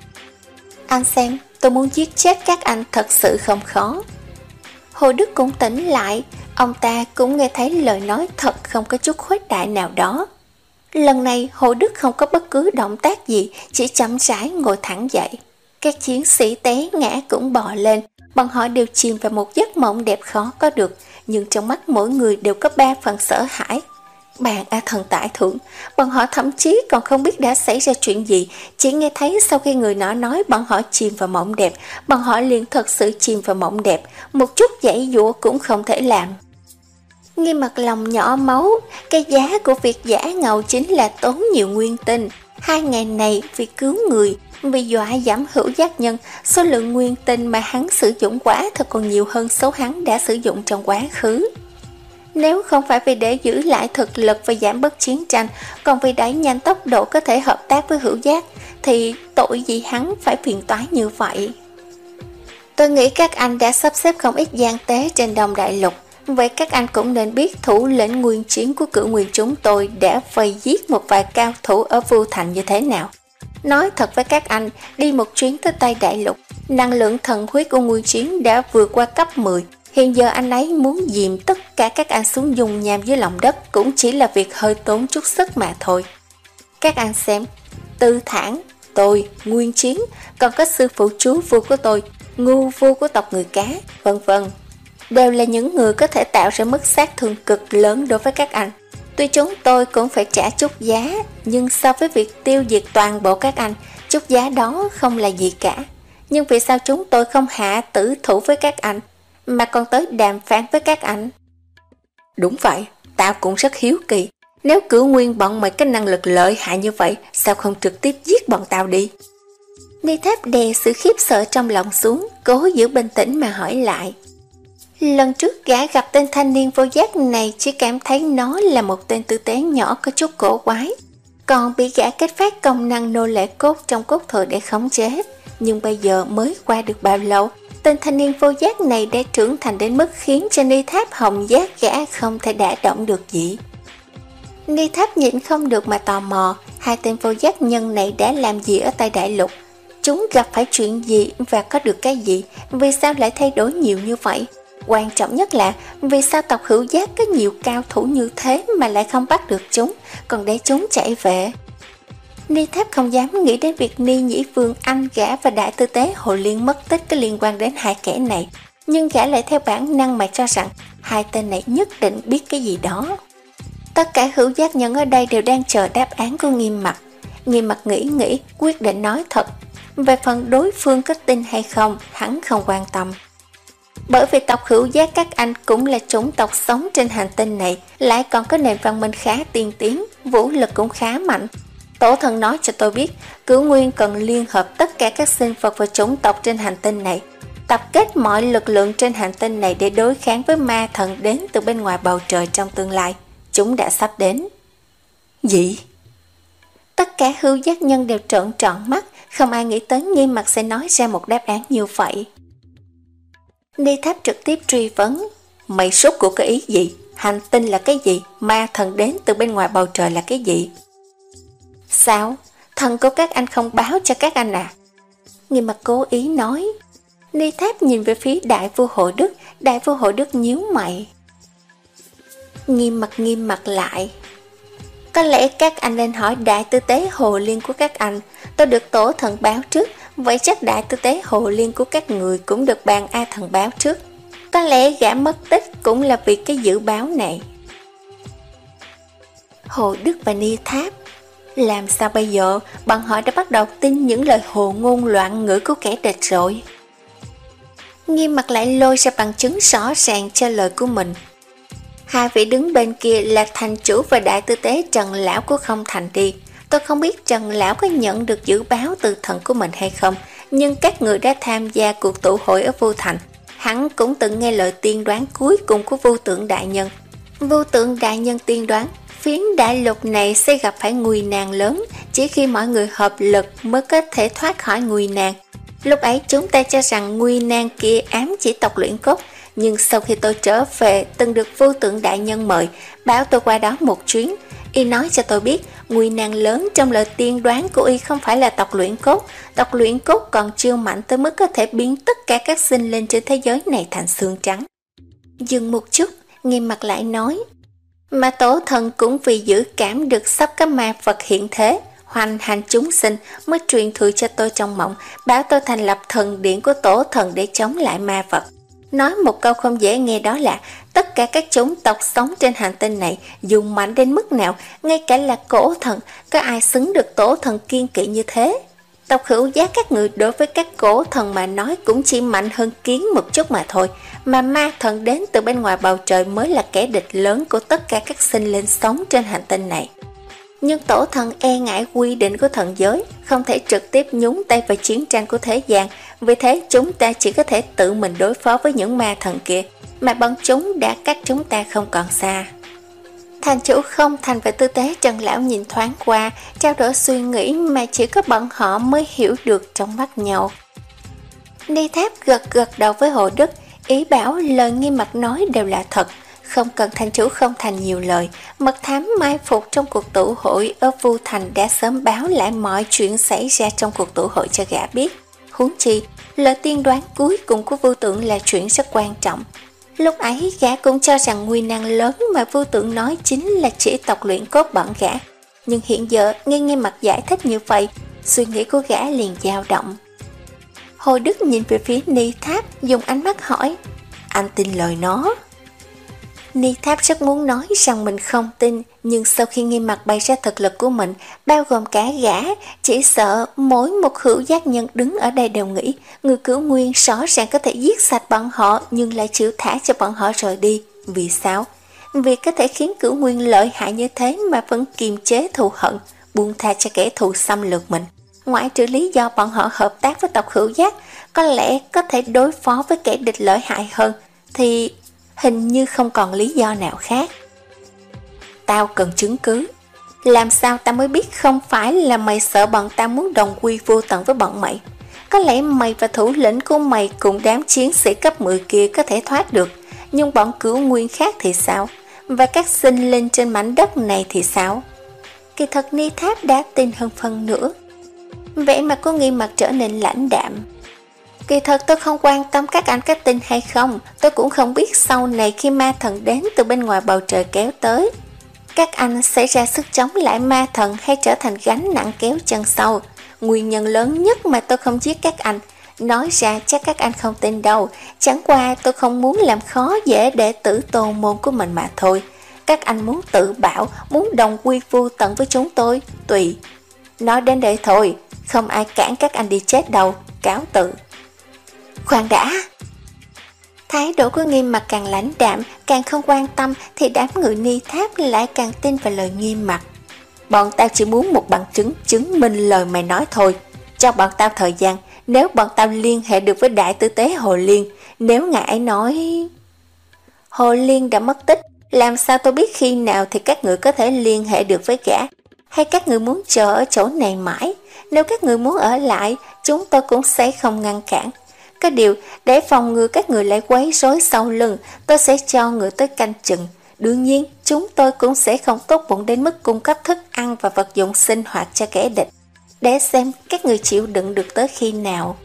Anh xem, tôi muốn giết chết các anh thật sự không khó. Hồ Đức cũng tỉnh lại, ông ta cũng nghe thấy lời nói thật không có chút khuếch đại nào đó. Lần này Hồ Đức không có bất cứ động tác gì, chỉ chậm rãi ngồi thẳng dậy. Các chiến sĩ té ngã cũng bò lên, bọn họ đều chìm vào một giấc mộng đẹp khó có được, nhưng trong mắt mỗi người đều có ba phần sợ hãi. Bàn A Thần tại thượng, bọn họ thậm chí còn không biết đã xảy ra chuyện gì, chỉ nghe thấy sau khi người nọ nói bọn họ chìm vào mộng đẹp, bọn họ liền thật sự chìm vào mộng đẹp, một chút giãy giụa cũng không thể làm. Nghiêm Mặt lòng nhỏ máu, cái giá của việc giả ngầu chính là tốn nhiều nguyên tinh. Hai ngày này vì cứu người, vì dọa giảm hữu giác nhân, số lượng nguyên tinh mà hắn sử dụng quả thật còn nhiều hơn số hắn đã sử dụng trong quá khứ. Nếu không phải vì để giữ lại thực lực và giảm bớt chiến tranh, còn vì đẩy nhanh tốc độ có thể hợp tác với hữu giác, thì tội gì hắn phải phiền toái như vậy. Tôi nghĩ các anh đã sắp xếp không ít gian tế trên Đông Đại Lục. Vậy các anh cũng nên biết thủ lĩnh nguyên chiến của Cửu Nguyên chúng tôi đã vây giết một vài cao thủ ở Vu Thành như thế nào. Nói thật với các anh, đi một chuyến tới Tây Đại Lục, năng lượng thần huyết của nguyên chiến đã vượt qua cấp mười. Hiện giờ anh ấy muốn dìm tất cả các anh xuống dung nham dưới lòng đất cũng chỉ là việc hơi tốn chút sức mà thôi. Các anh xem, Tư Thản, tôi, Nguyên Chiến, còn có sư phụ chú vua của tôi, Ngu vua của tộc người cá, vân vân, đều là những người có thể tạo ra mức sát thương cực lớn đối với các anh. Tuy chúng tôi cũng phải trả chút giá, nhưng so với việc tiêu diệt toàn bộ các anh, chút giá đó không là gì cả. Nhưng vì sao chúng tôi không hạ tử thủ với các anh, mà còn tới đàm phán với các anh? Đúng vậy, tao cũng rất hiếu kỳ. Nếu Cửu Nguyên bọn mày có năng lực lợi hại như vậy, sao không trực tiếp giết bọn tao đi? Ni Tháp đè sự khiếp sợ trong lòng xuống, cố giữ bình tĩnh mà hỏi lại. Lần trước gã gặp tên thanh niên vô giác này chỉ cảm thấy nó là một tên tư tế nhỏ có chút cổ quái, còn bị gã kết phát công năng nô lệ cốt trong cốt thừa để khống chế. Nhưng bây giờ mới qua được bao lâu, tên thanh niên vô giác này đã trưởng thành đến mức khiến cho Ni Tháp hồng giác gã không thể đả động được gì. Ni Tháp nhịn không được mà tò mò, hai tên vô giác nhân này đã làm gì ở Tây Đại Lục? Chúng gặp phải chuyện gì và có được cái gì? Vì sao lại thay đổi nhiều như vậy? Quan trọng nhất là vì sao tộc hữu giác có nhiều cao thủ như thế mà lại không bắt được chúng, còn để chúng chạy về? Ni Tháp không dám nghĩ đến việc Ni Nhĩ Vương anh gã và đại tư tế Hồ Liên mất tích có liên quan đến hai kẻ này, nhưng gã lại theo bản năng mà cho rằng hai tên này nhất định biết cái gì đó. Tất cả hữu giác nhân ở đây đều đang chờ đáp án của Nghiêm Mặt. Nghiêm Mặt nghĩ nghĩ, quyết định nói thật. Về phần đối phương có tin hay không, hắn không quan tâm. Bởi vì tộc hữu giác các anh cũng là chủng tộc sống trên hành tinh này, lại còn có nền văn minh khá tiên tiến, vũ lực cũng khá mạnh. Tổ thần nói cho tôi biết, Cửu Nguyên cần liên hợp tất cả các sinh vật và chủng tộc trên hành tinh này, tập kết mọi lực lượng trên hành tinh này để đối kháng với ma thần đến từ bên ngoài bầu trời trong tương lai. Chúng đã sắp đến. Gì? Tất cả hữu giác nhân đều trợn tròn mắt, không ai nghĩ tới Nghiêm Mặt sẽ nói ra một đáp án như vậy. Ni Tháp trực tiếp truy vấn. Mày sốt của cái ý gì? Hành tinh là cái gì? Ma thần đến từ bên ngoài bầu trời là cái gì? Sao? Thần của các anh không báo cho các anh à? Nghiêm Mặt cố ý nói. Ni Tháp nhìn về phía đại vua Hội Đức. Đại vua Hội Đức nhíu mày. Nghiêm Mặt nghiêm mặt lại. Có lẽ các anh nên hỏi đại tư tế Hồ Liên của các anh. Tôi được tổ thần báo trước, vậy chắc đại tư tế Hồ Liên của các người cũng được bàn A thần báo trước. Có lẽ gã mất tích cũng là vì cái dự báo này. Hồ Đức và Ni Tháp, làm sao bây giờ? Bọn họ đã bắt đầu tin những lời hồ ngôn loạn ngữ của kẻ địch rồi. Nghiêm Mặt lại lôi ra bằng chứng rõ ràng cho lời của mình. Hai vị đứng bên kia là thành chủ và đại tư tế Trần Lão của Không Thành đi. Tôi không biết Trần Lão có nhận được dự báo từ thần của mình hay không, nhưng các người đã tham gia cuộc tụ hội ở Vu Thành, hắn cũng từng nghe lời tiên đoán cuối cùng của Vu Tượng Đại Nhân. Vu Tượng Đại Nhân tiên đoán phiến đại lục này sẽ gặp phải nguy nan lớn, chỉ khi mọi người hợp lực mới có thể thoát khỏi nguy nan. Lúc ấy chúng ta cho rằng nguy nan kia ám chỉ tộc luyện cốt, nhưng sau khi tôi trở về từng được Vô Tượng Đại Nhân mời, bảo tôi qua đó một chuyến. Y nói cho tôi biết nguy nan lớn trong lời tiên đoán của Y không phải là tộc luyện cốt. Tộc luyện cốt còn chưa mạnh tới mức có thể biến tất cả các sinh linh trên thế giới này thành xương trắng. Dừng một chút, Nghiêm Mặt lại nói, mà tổ thần cũng vì dự cảm được sắp có ma vật hiện thế, hoành hành chúng sinh, mới truyền thừa cho tôi trong mộng, bảo tôi thành lập thần điện của tổ thần để chống lại ma vật. Nói một câu không dễ nghe đó là tất cả các chủng tộc sống trên hành tinh này dùng mạnh đến mức nào, ngay cả là cổ thần, có ai xứng được tổ thần kiên kỵ như thế. Tộc hữu giác các người đối với các cổ thần mà nói cũng chỉ mạnh hơn kiến một chút mà thôi, mà ma thần đến từ bên ngoài bầu trời mới là kẻ địch lớn của tất cả các sinh linh sống trên hành tinh này. Nhưng tổ thần e ngại quy định của thần giới, không thể trực tiếp nhúng tay vào chiến tranh của thế gian, vì thế chúng ta chỉ có thể tự mình đối phó với những ma thần kia, mà bọn chúng đã cách chúng ta không còn xa. Thành chủ Không Thành và tư tế Trần Lão nhìn thoáng qua, trao đổi suy nghĩ mà chỉ có bọn họ mới hiểu được trong mắt nhau. Ni Tháp gật gật đầu với Hồ Đức, ý bảo lời Nghiêm Mặt nói đều là thật, không cần thành chủ Không Thành nhiều lời. Mật thám mai phục trong cuộc tụ hội ở Vu Thành đã sớm báo lại mọi chuyện xảy ra trong cuộc tụ hội cho gã biết. Huống chi, lời tiên đoán cuối cùng của Vu Tượng là chuyện rất quan trọng. Lúc ấy gã cũng cho rằng nguyên năng lớn mà Vu Tượng nói chính là chỉ tộc luyện cốt bọn gã. Nhưng hiện giờ nghe Nghiêm Mặt giải thích như vậy, suy nghĩ của gã liền dao động. Hồ Đức nhìn về phía Ni Tháp, dùng ánh mắt hỏi, anh tin lời nó? Ni Tháp rất muốn nói rằng mình không tin, nhưng sau khi Nghiêm Mặt bày ra thực lực của mình, bao gồm cả gã, chỉ sợ mỗi một hữu giác nhân đứng ở đây đều nghĩ người Cửu Nguyên rõ ràng có thể giết sạch bọn họ nhưng lại chịu thả cho bọn họ rời đi. Vì sao? Vì có thể khiến Cửu Nguyên lợi hại như thế mà vẫn kiềm chế thù hận, buông tha cho kẻ thù xâm lược mình. Ngoại trừ lý do bọn họ hợp tác với tộc hữu giác, có lẽ có thể đối phó với kẻ địch lợi hại hơn, thì hình như không còn lý do nào khác. Tao cần chứng cứ. Làm sao tao mới biết không phải là mày sợ bọn tao muốn đồng quy vô tận với bọn mày? Có lẽ mày và thủ lĩnh của mày cùng đám chiến sĩ cấp mười kia có thể thoát được, nhưng bọn Cửu Nguyên khác thì sao? Và các sinh linh trên mảnh đất này thì sao? Kỳ thật Ni Tháp đã tin hơn phần nữa. Vẻ mặt của Nghiêm Mặt trở nên lãnh đạm. Kỳ thật tôi không quan tâm các anh có tin hay không, tôi cũng không biết sau này khi ma thần đến từ bên ngoài bầu trời kéo tới, các anh sẽ ra sức chống lại ma thần hay trở thành gánh nặng kéo chân sau. Nguyên nhân lớn nhất mà tôi không giết các anh, nói ra chắc các anh không tin đâu, chẳng qua tôi không muốn làm khó dễ đệ tử Tô môn của mình mà thôi. Các anh muốn tự bảo, muốn đồng quy vô tận với chúng tôi, tùy. Nói đến đây thôi, không ai cản các anh đi chết đâu, cáo tự. Khoan đã! Thái độ của Nghiêm Mặt càng lãnh đạm, càng không quan tâm, thì đám người Ni Tháp lại càng tin vào lời Nghiêm Mặt. Bọn tao chỉ muốn một bằng chứng chứng minh lời mày nói thôi. Cho bọn tao thời gian, nếu bọn tao liên hệ được với đại tư tế Hồ Liên, nếu ngài ấy nói... Hồ Liên đã mất tích, làm sao tôi biết khi nào thì các người có thể liên hệ được với gã? Hay các người muốn chờ ở chỗ này mãi? Nếu các người muốn ở lại, chúng tôi cũng sẽ không ngăn cản. Có điều, để phòng ngừa các người lại quấy rối sau lưng, tôi sẽ cho người tới canh chừng. Đương nhiên, chúng tôi cũng sẽ không tốt bụng đến mức cung cấp thức ăn và vật dụng sinh hoạt cho kẻ địch, để xem các người chịu đựng được tới khi nào.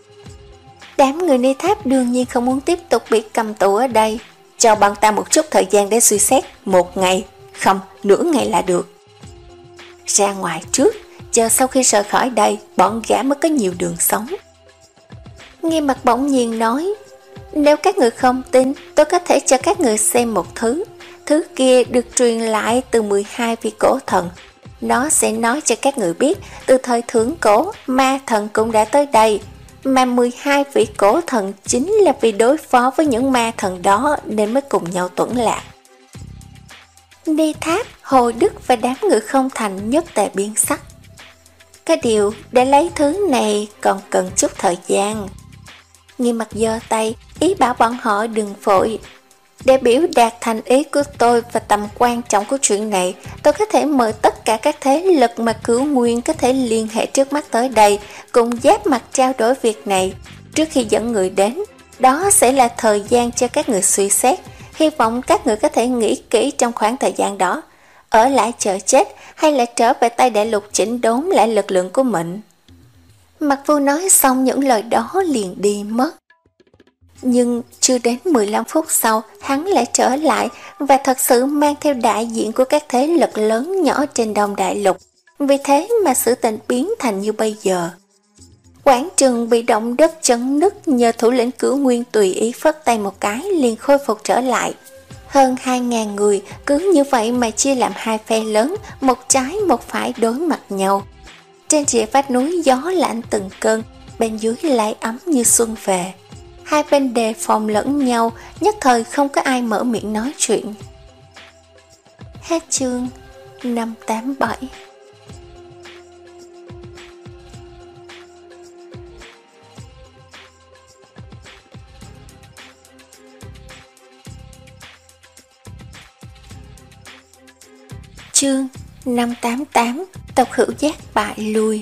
Đám người Ni Tháp đương nhiên không muốn tiếp tục bị cầm tù ở đây. Cho bọn ta một chút thời gian để suy xét, một ngày, không, nửa ngày là được. Ra ngoài trước, chờ sau khi rời khỏi đây, bọn gã mới có nhiều đường sống. Nghiêm Mặt bỗng nhiên nói, nếu các người không tin, tôi có thể cho các người xem một thứ. Thứ kia được truyền lại từ mười hai vị cổ thần. Nó sẽ nói cho các người biết, từ thời thượng cổ, ma thần cũng đã tới đây. Mà mười hai vị cổ thần chính là vì đối phó với những ma thần đó nên mới cùng nhau tuẫn lạc. Ni Tháp, Hồ Đức và đám người Không Thành nhất tề biến sắc. Cái điều để lấy thứ này còn cần chút thời gian. Nghiêm Mặt giơ tay, ý bảo bọn họ đừng vội. Để biểu đạt thành ý của tôi và tầm quan trọng của chuyện này, tôi có thể mời tất cả các thế lực mà Cửu Nguyên có thể liên hệ trước mắt tới đây, cùng giáp mặt trao đổi việc này. Trước khi dẫn người đến, đó sẽ là thời gian cho các người suy xét. Hy vọng các người có thể nghĩ kỹ trong khoảng thời gian đó, ở lại chờ chết hay là trở về tay đại lục chỉnh đốn lại lực lượng của mình. Mặc Vu nói xong những lời đó liền đi mất. Nhưng chưa đến mười lăm phút sau, hắn lại trở lại và thật sự mang theo đại diện của các thế lực lớn nhỏ trên Đông Đại Lục. Vì thế mà sự tình biến thành như bây giờ. Quảng trường bị động đất chấn nứt nhờ thủ lĩnh Cửu Nguyên tùy ý phất tay một cái liền khôi phục trở lại. Hơn hai ngàn người cứ như vậy mà chia làm hai phe lớn, một trái một phải đối mặt nhau. Trên rìa vách núi gió lạnh từng cơn, bên dưới lại ấm như xuân về. Hai bên đề phòng lẫn nhau, nhất thời không có ai mở miệng nói chuyện. Hết chương năm tám bảy. Chương năm tám tám. Tộc Hữu Giác bại lui.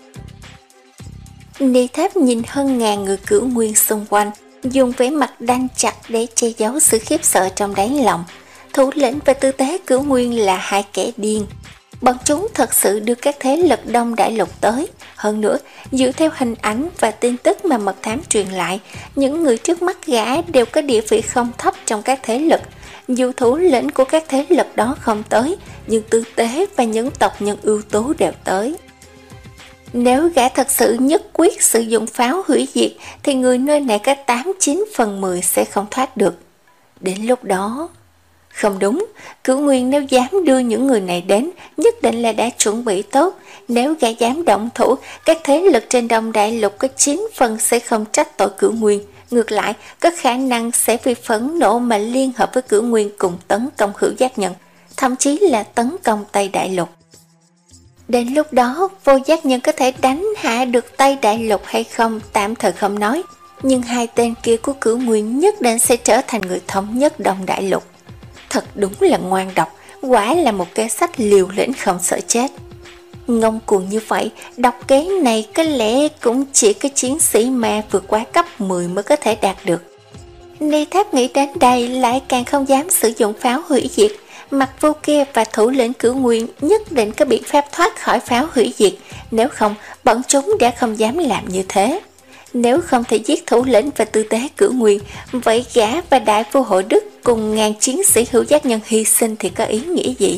Ni Tháp nhìn hơn ngàn người Cửu Nguyên xung quanh, dùng vẻ mặt đanh chặt để che giấu sự khiếp sợ trong đáy lòng. Thủ lĩnh và tư tế Cửu Nguyên là hai kẻ điên. Bọn chúng thật sự đưa các thế lực Đông Đại Lục tới. Hơn nữa, dựa theo hình ảnh và tin tức mà mật thám truyền lại, những người trước mắt gã đều có địa vị không thấp trong các thế lực. Dù thủ lĩnh của các thế lực đó không tới, nhưng tư tế và những tộc nhân ưu tú đều tới. Nếu gã thật sự nhất quyết sử dụng pháo hủy diệt, thì người nơi này có tám chín phần mười sẽ không thoát được. Đến lúc đó... Không đúng, Cửu Nguyên nếu dám đưa những người này đến, nhất định là đã chuẩn bị tốt. Nếu gã dám động thủ, các thế lực trên Đông Đại Lục có chín phần sẽ không trách tội Cửu Nguyên. Ngược lại, có khả năng sẽ vì phẫn nộ mà liên hợp với Cửu Nguyên cùng tấn công Hữu Giác Nhân, thậm chí là tấn công Tây Đại Lục. Đến lúc đó, Vô Giác Nhân có thể đánh hạ được Tây Đại Lục hay không tạm thời không nói, nhưng hai tên kia của Cửu Nguyên nhất định sẽ trở thành người thống nhất Đông Đại Lục. Thật đúng là ngoan độc, quả là một kế sách liều lĩnh không sợ chết. Ngông cuồng như vậy, độc kế này có lẽ cũng chỉ có chiến sĩ ma vượt qua cấp mười mới có thể đạt được. Ni Tháp nghĩ đến đây lại càng không dám sử dụng pháo hủy diệt. Mặt Vô kia và thủ lĩnh Cửu Nguyên nhất định có biện pháp thoát khỏi pháo hủy diệt, nếu không bọn chúng đã không dám làm như thế. Nếu không thể giết thủ lĩnh và tư tế Cửu Nguyên, vậy gã và đại vua Hội Đức cùng ngàn chiến sĩ Hữu Giác Nhân hy sinh thì có ý nghĩa gì?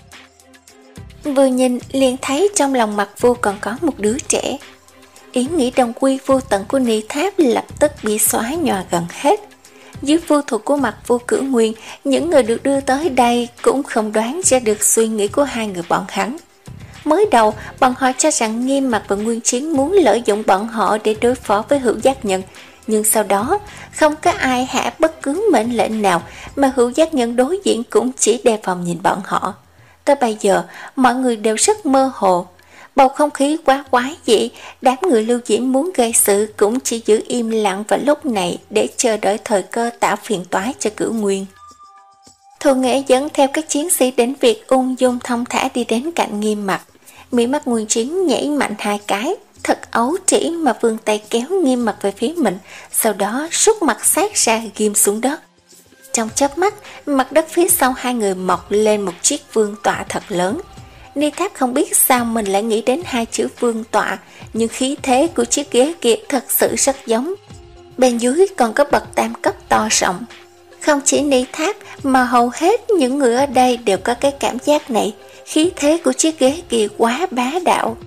Vừa nhìn liền thấy trong lòng Mặt Vua còn có một đứa trẻ. Ý nghĩ đồng quy vô tận của Ni Tháp lập tức bị xóa nhòa gần hết. Dưới vua thuộc của Mặt Vua Cửu Nguyên, những người được đưa tới đây cũng không đoán ra được suy nghĩ của hai người bọn hắn. Mới đầu, bọn họ cho rằng Nghiêm Mặc và Nguyên Chiến muốn lợi dụng bọn họ để đối phó với Hữu Giác Nhân, nhưng sau đó không có ai hạ bất cứ mệnh lệnh nào, mà Hữu Giác Nhân đối diện cũng chỉ đề phòng nhìn bọn họ. Tới bây giờ, mọi người đều rất mơ hồ. Bầu không khí quá quái dị, đám người Lưu Diễn muốn gây sự cũng chỉ giữ im lặng vào lúc này để chờ đợi thời cơ tạo phiền toái cho Cửu Nguyên. Thù Nghệ dẫn theo các chiến sĩ đến việc ung dung thông thả đi đến cạnh Nghiêm Mặc. Mí mắt Nguyên Chiến nhảy mạnh hai cái, thật ấu trĩ mà vươn tay kéo Nghiêm Mặc về phía mình, sau đó rút mặt sát ra ghim xuống đất. Trong chớp mắt, mặt đất phía sau hai người mọc lên một chiếc vương tọa thật lớn. Ni Tháp không biết sao mình lại nghĩ đến hai chữ vương tọa, nhưng khí thế của chiếc ghế kia thật sự rất giống. Bên dưới còn có bậc tam cấp to rộng. Không chỉ Ni Tháp mà hầu hết những người ở đây đều có cái cảm giác này, khí thế của chiếc ghế kia quá bá đạo.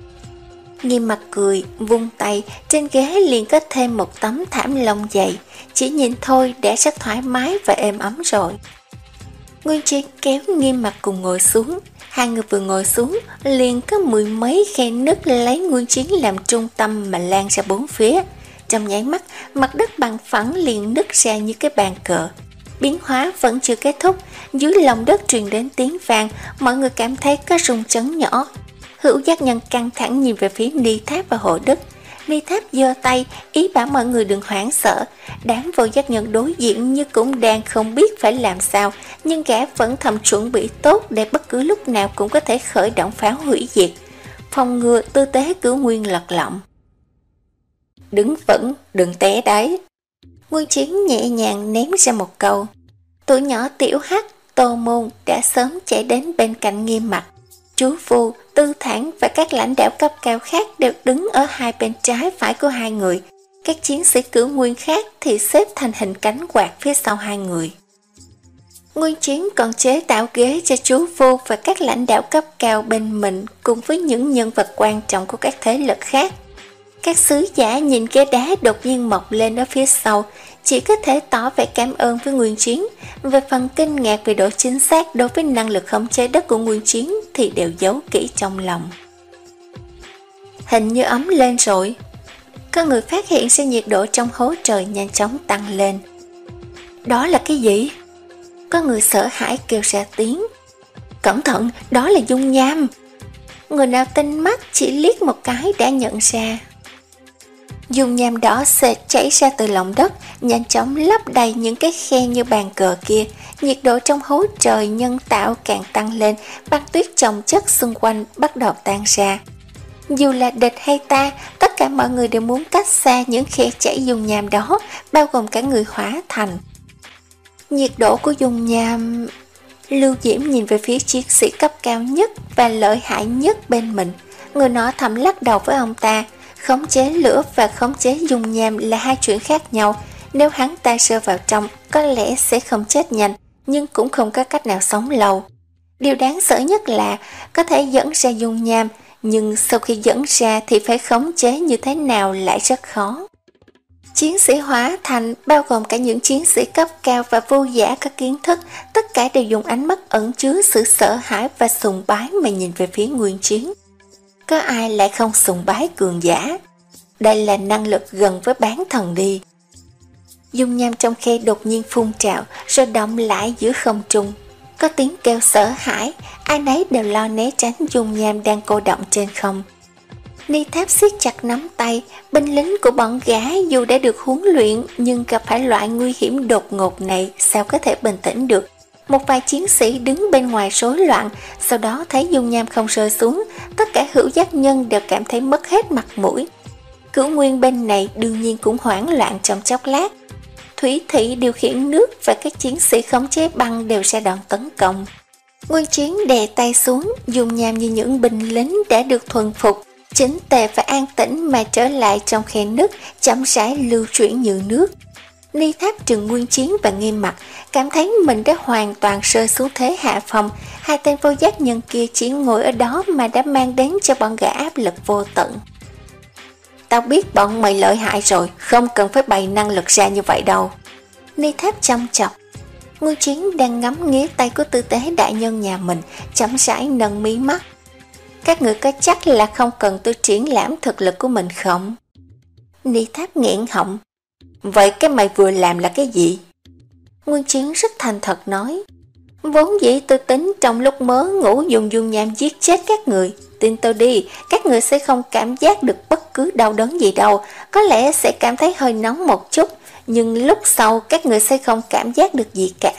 Nghiêm Mặc cười, vung tay, trên ghế liền có thêm một tấm thảm lông dày, chỉ nhìn thôi đã rất thoải mái và êm ấm rồi. Nguyên Chiến kéo Nghiêm Mặc cùng ngồi xuống, hai người vừa ngồi xuống liền có mười mấy khe nứt lấy Nguyên Chiến làm trung tâm mà lan ra bốn phía. Trong nháy mắt, mặt đất bằng phẳng liền nứt ra như cái bàn cờ. Biến hóa vẫn chưa kết thúc, dưới lòng đất truyền đến tiếng vang, mọi người cảm thấy có rung chấn nhỏ. Hữu Giác Nhân căng thẳng nhìn về phía Ni Tháp và Hộ Đức. Ni Tháp giơ tay, ý bảo mọi người đừng hoảng sợ. Đám Vô Giác Nhân đối diện như cũng đang không biết phải làm sao, nhưng gã vẫn thầm chuẩn bị tốt để bất cứ lúc nào cũng có thể khởi động pháo hủy diệt, phòng ngừa tư tế Cửu Nguyên lật lọng. Đứng vững, đừng té đáy. Nguyên Chiến nhẹ nhàng ném ra một câu. Tụi nhỏ Tiểu Hắc, Tô Môn đã sớm chạy đến bên cạnh Nghiêm Mặc. Chú Phu, Tư Thản và các lãnh đạo cấp cao khác đều đứng ở hai bên trái phải của hai người. Các chiến sĩ Cửu Nguyên khác thì xếp thành hình cánh quạt phía sau hai người. Nguyên Chiến còn chế tạo ghế cho chú Phu và các lãnh đạo cấp cao bên mình cùng với những nhân vật quan trọng của các thế lực khác. Các sứ giả nhìn ghế đá đột nhiên mọc lên ở phía sau, chỉ có thể tỏ vẻ cảm ơn với Nguyên Chiến. Về phần kinh ngạc về độ chính xác đối với năng lực khống chế đất của Nguyên Chiến thì đều giấu kỹ trong lòng. Hình như ấm lên rồi. Có người phát hiện ra nhiệt độ trong hố trời nhanh chóng tăng lên. Đó là cái gì? Có người sợ hãi kêu ra tiếng. Cẩn thận, đó là dung nham. Người nào tinh mắt chỉ liếc một cái đã nhận ra. Dung nham đỏ sệt chảy ra từ lòng đất, nhanh chóng lấp đầy những cái khe như bàn cờ kia. Nhiệt độ trong hố trời nhân tạo càng tăng lên, băng tuyết chồng chất xung quanh bắt đầu tan ra. Dù là địch hay ta, tất cả mọi người đều muốn cách xa những khe chảy dung nham đó, bao gồm cả người hóa thành. Nhiệt độ của dung nham... Lưu Diễm nhìn về phía chiến sĩ cấp cao nhất và lợi hại nhất bên mình. Người nọ thầm lắc đầu với ông ta. Khống chế lửa và khống chế dung nham là hai chuyện khác nhau. Nếu hắn ta rơi vào trong, có lẽ sẽ không chết nhanh, nhưng cũng không có cách nào sống lâu. Điều đáng sợ nhất là có thể dẫn ra dung nham, nhưng sau khi dẫn ra thì phải khống chế như thế nào lại rất khó. Chiến sĩ hóa thành, bao gồm cả những chiến sĩ cấp cao và vô giả có kiến thức, tất cả đều dùng ánh mắt ẩn chứa sự sợ hãi và sùng bái mà nhìn về phía Nguyên Chiến. Có ai lại không sùng bái cường giả? Đây là năng lực gần với bán thần đi. Dung nham trong khe đột nhiên phun trào, rồi động lại giữa không trung. Có tiếng kêu sợ hãi, ai nấy đều lo né tránh dung nham đang cô động trên không. Ni Tháp siết chặt nắm tay, binh lính của bọn gã dù đã được huấn luyện nhưng gặp phải loại nguy hiểm đột ngột này sao có thể bình tĩnh được. Một vài chiến sĩ đứng bên ngoài rối loạn, sau đó thấy dung nham không rơi xuống, tất cả hữu giác nhân đều cảm thấy mất hết mặt mũi. Cửu Nguyên bên này đương nhiên cũng hoảng loạn trong chốc lát. Thủy Thị điều khiển nước và các chiến sĩ khống chế băng đều ra đòn tấn công. Nguyên Chiến đè tay xuống, dung nham như những binh lính đã được thuần phục, chính tề và an tĩnh mà trở lại trong khe nứt, chậm rãi lưu chuyển như nước. Ni Tháp trừng Nguyên Chiến và nghiêm mặt, cảm thấy mình đã hoàn toàn rơi xuống thế hạ phong. Hai tên vô giác nhân kia chỉ ngồi ở đó mà đã mang đến cho bọn gã áp lực vô tận. Tao biết bọn mày lợi hại rồi, không cần phải bày năng lực ra như vậy đâu. Ni Tháp chăm chọc. Nguyên Chiến đang ngắm nghía tay của tư tế đại nhân nhà mình, chậm rãi nâng mí mắt. Các người có chắc là không cần tôi triển lãm thực lực của mình không? Ni Tháp nghẹn họng. Vậy cái mày vừa làm là cái gì? Nguyên Chiến rất thành thật nói. Vốn dĩ tôi tính trong lúc mớ ngủ dùng dung nham giết chết các người. Tin tôi đi, các người sẽ không cảm giác được bất cứ đau đớn gì đâu. Có lẽ sẽ cảm thấy hơi nóng một chút, nhưng lúc sau các người sẽ không cảm giác được gì cả.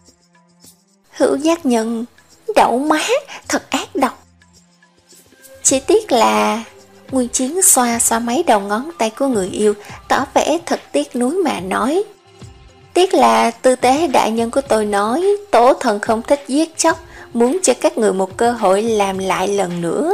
Hữu giác nhân, đậu má, thật ác độc. Chỉ tiếc là... Nguyên Chiến xoa xoa mấy đầu ngón tay của người yêu, tỏ vẻ thật tiếc nuối mà nói. Tiếc là tư tế đại nhân của tôi nói, tổ thần không thích giết chóc, muốn cho các người một cơ hội làm lại lần nữa.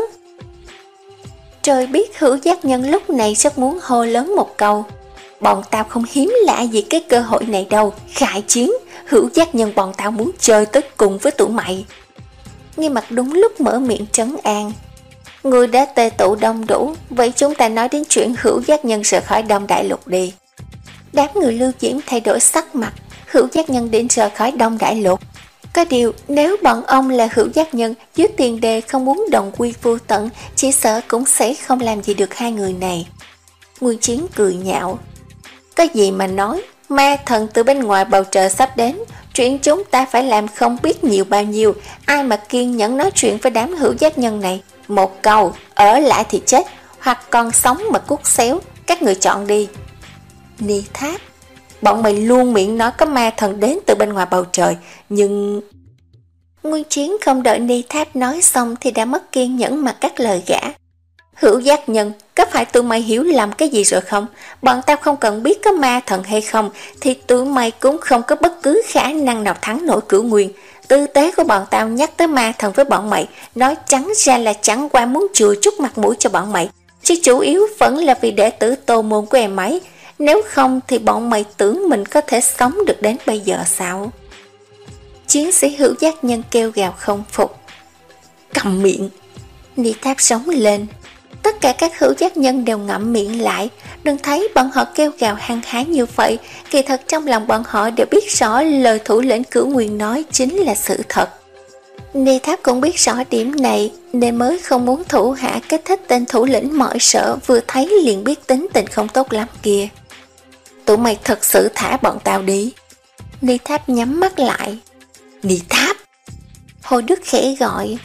Trời biết hữu giác nhân lúc này rất muốn hô lớn một câu. Bọn tao không hiếm lạ gì cái cơ hội này đâu, khải chiến, hữu giác nhân bọn tao muốn chơi tới cùng với tụi mày. Nghe mặt đúng lúc mở miệng trấn an. Người đã tề tụ đông đủ, vậy chúng ta nói đến chuyện hữu giác nhân rời khỏi Đông Đại Lục đi. Đám người Lưu Diễm thay đổi sắc mặt, hữu giác nhân đến rời khỏi Đông Đại Lục. Có điều, nếu bọn ông là hữu giác nhân, dưới tiền đề không muốn đồng quy vô tận, chỉ sợ cũng sẽ không làm gì được hai người này. Nguyên Chiến cười nhạo. Có gì mà nói, ma thần từ bên ngoài bầu trời sắp đến, chuyện chúng ta phải làm không biết nhiều bao nhiêu, ai mà kiên nhẫn nói chuyện với đám hữu giác nhân này. Một câu, ở lại thì chết, hoặc còn sống mà cút xéo, các người chọn đi. Ni Tháp, bọn mày luôn miệng nói có ma thần đến từ bên ngoài bầu trời, nhưng... Nguyên Chiến không đợi Ni Tháp nói xong thì đã mất kiên nhẫn mà cắt lời gã. Hữu giác nhân, có phải tụi mày hiểu lầm cái gì rồi không? Bọn tao không cần biết có ma thần hay không, thì tụi mày cũng không có bất cứ khả năng nào thắng nổi Cửu Nguyên. Tư tế của bọn tao nhắc tới ma thần với bọn mày, nói trắng ra là chẳng qua muốn chừa chút mặt mũi cho bọn mày, chứ chủ yếu vẫn là vì đệ tử Tô Môn của em ấy. Nếu không thì bọn mày tưởng mình có thể sống được đến bây giờ sao? Chiến sĩ hữu giác nhân kêu gào không phục. Cầm miệng! Ni Tháp sống lên. Tất cả các hữu giác nhân đều ngậm miệng lại. Đừng thấy bọn họ kêu gào hăng hái như vậy, kỳ thật trong lòng bọn họ đều biết rõ lời thủ lĩnh Cửu Nguyên nói chính là sự thật. Ni Tháp cũng biết rõ điểm này nên mới không muốn thủ hạ kích thích tên thủ lĩnh mọi sợ vừa thấy liền biết tính tình không tốt lắm kia. Tụi mày thật sự thả bọn tao đi. Ni Tháp nhắm mắt lại. Ni Tháp! Hồ Đức khẽ gọi.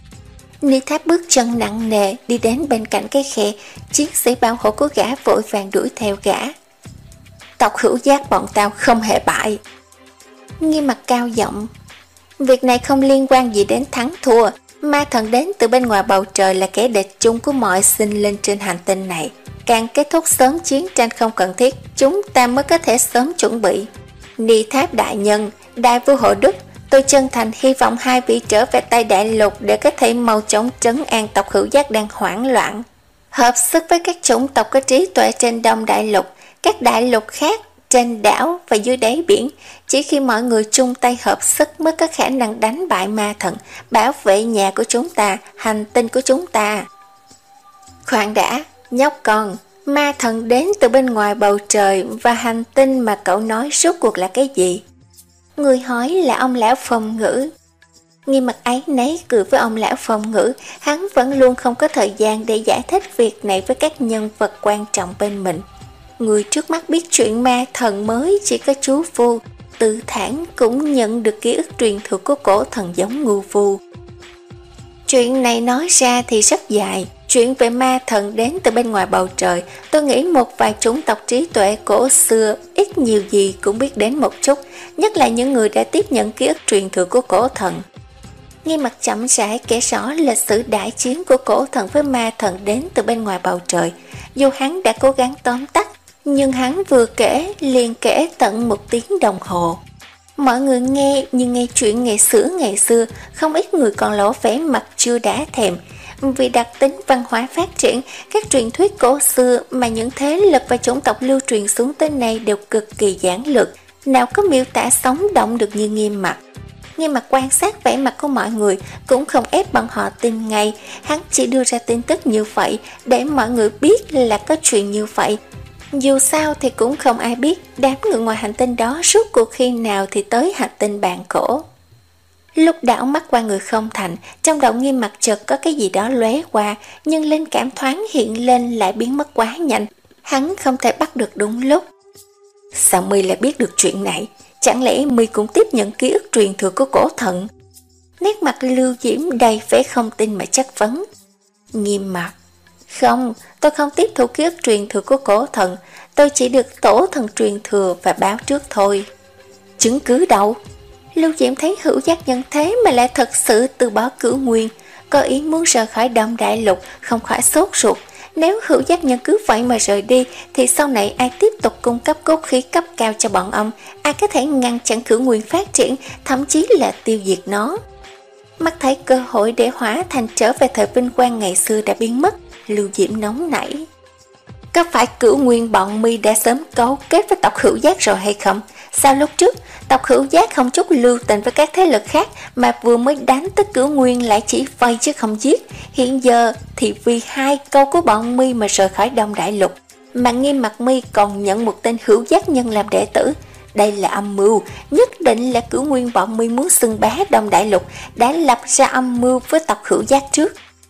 Ni Tháp bước chân nặng nề đi đến bên cạnh cái khe, chiến sĩ bảo hộ của gã vội vàng đuổi theo gã. Tộc Hữu Giác bọn tao không hề bại. Nghiêm mặt cao giọng. Việc này không liên quan gì đến thắng thua. Ma thần đến từ bên ngoài bầu trời là kẻ địch chung của mọi sinh linh trên hành tinh này. Càng kết thúc sớm chiến tranh không cần thiết, chúng ta mới có thể sớm chuẩn bị. Ni Tháp đại nhân, đại vua Hồ Đức, tôi chân thành hy vọng hai vị trở về Tây Đại Lục để có thể mau chóng trấn an tộc Hữu Giác đang hoảng loạn. Hợp sức với các chủng tộc có trí tuệ trên Đông Đại Lục, các đại lục khác, trên đảo và dưới đáy biển, chỉ khi mọi người chung tay hợp sức mới có khả năng đánh bại ma thần, bảo vệ nhà của chúng ta, hành tinh của chúng ta. Khoan đã, nhóc con, ma thần đến từ bên ngoài bầu trời và hành tinh mà cậu nói rốt cuộc là cái gì? Người hỏi là ông lão Phong Ngữ. Nghiêm mặt ấy nấy cười với ông lão Phong Ngữ, hắn vẫn luôn không có thời gian để giải thích việc này với các nhân vật quan trọng bên mình. Người trước mắt biết chuyện ma thần mới chỉ có chú Vu, Tư Thản cũng nhận được ký ức truyền thừa của cổ thần giống Ngưu Vu. Chuyện này nói ra thì rất dài. Chuyện về ma thần đến từ bên ngoài bầu trời, tôi nghĩ một vài chủng tộc trí tuệ cổ xưa ít nhiều gì cũng biết đến một chút, nhất là những người đã tiếp nhận ký ức truyền thừa của cổ thần. Nghiêm mặt chậm rãi kể rõ lịch sử đại chiến của cổ thần với ma thần đến từ bên ngoài bầu trời. Dù hắn đã cố gắng tóm tắt, nhưng hắn vừa kể liền kể tận một tiếng đồng hồ. Mọi người nghe như nghe chuyện ngày xưa ngày xưa, không ít người còn lộ vẻ mặt chưa đã thèm. Vì đặc tính văn hóa phát triển, các truyền thuyết cổ xưa mà những thế lực và chủng tộc lưu truyền xuống tới nay đều cực kỳ giản lược, nào có miêu tả sống động được như Nghiêm mặt. Nghiêm mặt quan sát vẻ mặt của mọi người cũng không ép bọn họ tin ngay, hắn chỉ đưa ra tin tức như vậy để mọi người biết là có chuyện như vậy. Dù sao thì cũng không ai biết đám người ngoài hành tinh đó suốt cuộc khi nào thì tới hành tinh Bàn Cổ. Lúc đảo mắt qua người không thành, trong đầu Nghiêm mặt chợt có cái gì đó lóe qua, nhưng linh cảm thoáng hiện lên lại biến mất quá nhanh, hắn không thể bắt được đúng lúc. Sao My lại biết được chuyện này? Chẳng lẽ My cũng tiếp nhận ký ức truyền thừa của cổ thần? Nét mặt Lưu Diễm đầy vẻ không tin mà chất vấn. Nghiêm mặt. Không, tôi không tiếp thu ký ức truyền thừa của cổ thần, tôi chỉ được tổ thần truyền thừa và báo trước thôi. Chứng cứ đâu? Lưu Diễm thấy Hữu Giác nhân thế mà lại thật sự từ bỏ Cửu Nguyên, có ý muốn rời khỏi Đông Đại Lục, không khỏi sốt ruột. Nếu Hữu Giác nhân cứ vậy mà rời đi thì sau này ai tiếp tục cung cấp cốt khí cấp cao cho bọn ông, ai có thể ngăn chặn Cửu Nguyên phát triển, thậm chí là tiêu diệt nó. Mắt thấy cơ hội để hóa thành trở về thời vinh quang ngày xưa đã biến mất, Lưu Diễm nóng nảy. Có phải Cửu Nguyên bọn My đã sớm cấu kết với tộc Hữu Giác rồi hay không? Sao lúc trước tộc Hữu Giác không chút lưu tình với các thế lực khác mà vừa mới đánh tới Cửu Nguyên lại chỉ vây chứ không giết? Hiện giờ thì vì hai câu của bọn My mà rời khỏi Đông Đại Lục, mà Nghiêm mặt My còn nhận một tên Hữu Giác nhân làm đệ tử. Đây là âm mưu, nhất định là Cửu Nguyên bọn My muốn xưng bá Đông Đại Lục, đã lập ra âm mưu với tộc Hữu Giác trước.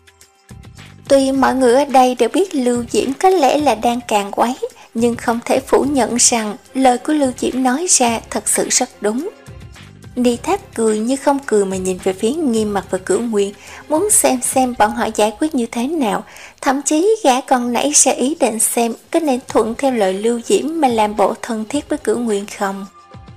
Tuy mọi người ở đây đều biết Lưu Diễm có lẽ là đang càn quấy, nhưng không thể phủ nhận rằng lời của Lưu Diễm nói ra thật sự rất đúng. Ni Tháp cười như không cười mà nhìn về phía Nghiêm mặt và Cửu Nguyên, muốn xem xem bọn họ giải quyết như thế nào. Thậm chí gã còn nảy ra ý định xem có nên thuận theo lời Lưu Diễm mà làm bộ thân thiết với Cửu Nguyên không.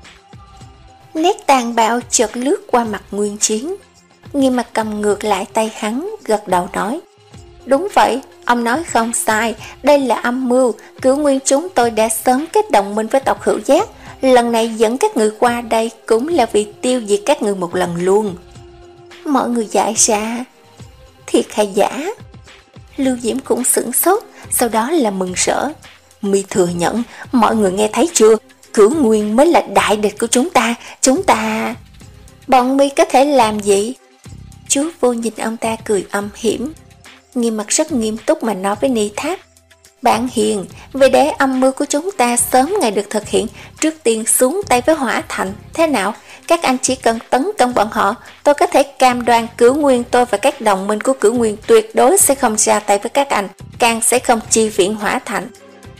Nét tàn bạo chợt lướt qua mặt Nguyên Chiến. Nghiêm mặt cầm ngược lại tay hắn, gật đầu nói. Đúng vậy, ông nói không sai, đây là âm mưu, Cửu Nguyên chúng tôi đã sớm kết đồng minh với tộc Hữu Giác, lần này dẫn các người qua đây cũng là vì tiêu diệt các người một lần luôn. Mọi người giải ra, thiệt hay giả? Lưu Diễm cũng sửng sốt, sau đó là mừng rỡ. My thừa nhận, mọi người nghe thấy chưa, Cửu Nguyên mới là đại địch của chúng ta, chúng ta... Bọn My có thể làm gì? Chú Vô nhìn ông ta cười âm hiểm. Nghiêm mặt rất nghiêm túc mà nói với Ni Tháp. Bạn Hiền, vì để âm mưu của chúng ta sớm ngày được thực hiện, trước tiên xuống tay với Hỏa Thành, thế nào? các anh chỉ cần tấn công bọn họ, tôi có thể cam đoan Cửu Nguyên tôi và các đồng minh của Cửu Nguyên tuyệt đối sẽ không ra tay với các anh, càng sẽ không chi viện Hỏa Thành.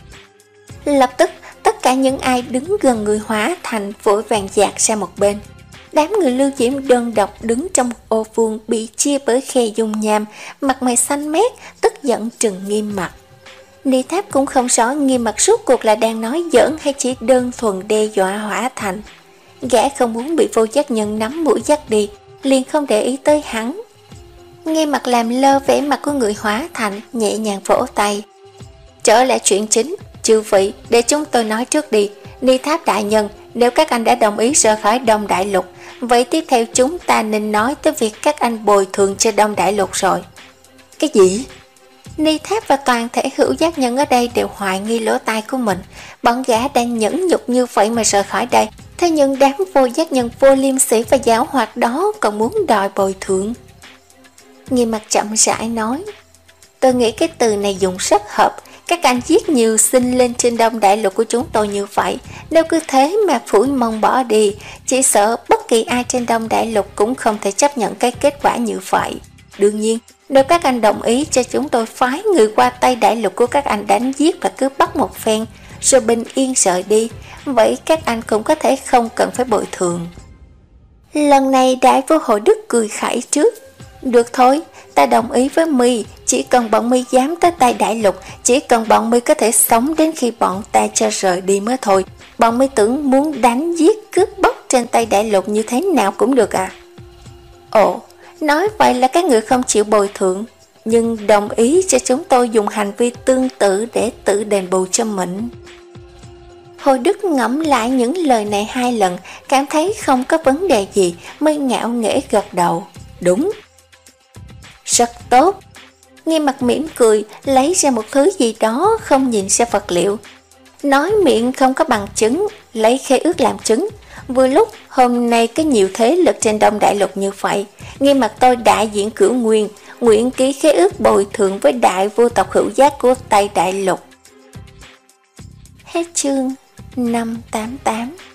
Lập tức, tất cả những ai đứng gần người Hỏa Thành vội vàng dạt ra một bên. Đám người Lưu Diễm đơn độc đứng trong một ô vuông bị chia bởi khe dung nham, mặt mày xanh mét, tức giận trừng Nghiêm Mặc. Ni Tháp cũng không rõ Nghiêm Mặc rốt cuộc là đang nói giỡn hay chỉ đơn thuần đe dọa Hỏa Thành. Gã không muốn bị Vô Giác Nhân nắm mũi dắt đi, liền không để ý tới hắn. Nghiêm Mặc làm lơ vẻ mặt của người Hỏa Thành, nhẹ nhàng vỗ tay. Trở lại chuyện chính, chư vị, để chúng tôi nói trước đi. Ni Tháp đại nhân, nếu các anh đã đồng ý rời khỏi Đông Đại Lục, vậy tiếp theo chúng ta nên nói tới việc các anh bồi thường cho Đông Đại Lục rồi. Cái gì? Ni Tháp và toàn thể Hữu Giác Nhân ở đây đều hoài nghi lỗ tai của mình. Bọn gã đang nhẫn nhục như vậy mà rời khỏi đây, thế nhưng đám Vô Giác Nhân vô liêm sỉ và giáo hoạt đó còn muốn đòi bồi thường. Nghiêm Mặc chậm rãi nói, tôi nghĩ cái từ này dùng rất hợp. Các anh giết nhiều sinh lên trên Đông Đại Lục của chúng tôi như vậy, nếu cứ thế mà phủi mông bỏ đi, chỉ sợ bất kỳ ai trên Đông Đại Lục cũng không thể chấp nhận cái kết quả như vậy. Đương nhiên, nếu các anh đồng ý cho chúng tôi phái người qua Tây Đại Lục của các anh đánh giết và cướp bắt một phen, rồi bình yên rời đi, vậy các anh cũng có thể không cần phải bồi thường. Lần này Đại Vua Hội Đức cười khẩy trước. Được thôi, ta đồng ý với My, chỉ cần bọn My dám tới Tây Đại Lục, chỉ cần bọn My có thể sống đến khi bọn ta cho rời đi mới thôi. Bọn My tưởng muốn đánh giết cướp bóc trên Tây Đại Lục như thế nào cũng được à? Ồ, nói vậy là các người không chịu bồi thường, nhưng đồng ý cho chúng tôi dùng hành vi tương tự để tự đền bù cho mình. Hồi Đức ngẫm lại những lời này hai lần, cảm thấy không có vấn đề gì, mới ngạo nghễ gật đầu. Đúng. Rất tốt. Nghiêm Mặc mỉm cười, lấy ra một thứ gì đó không nhìn ra vật liệu. Nói miệng không có bằng chứng, lấy khế ước làm chứng. Vừa lúc hôm nay có nhiều thế lực trên Đông Đại Lục như vậy, Nghiêm Mặc tôi đại diện Cửu Nguyên, nguyện ký khế ước bồi thường với đại vua tộc Hữu Giác của Tây Đại Lục. Hết chương năm tám tám.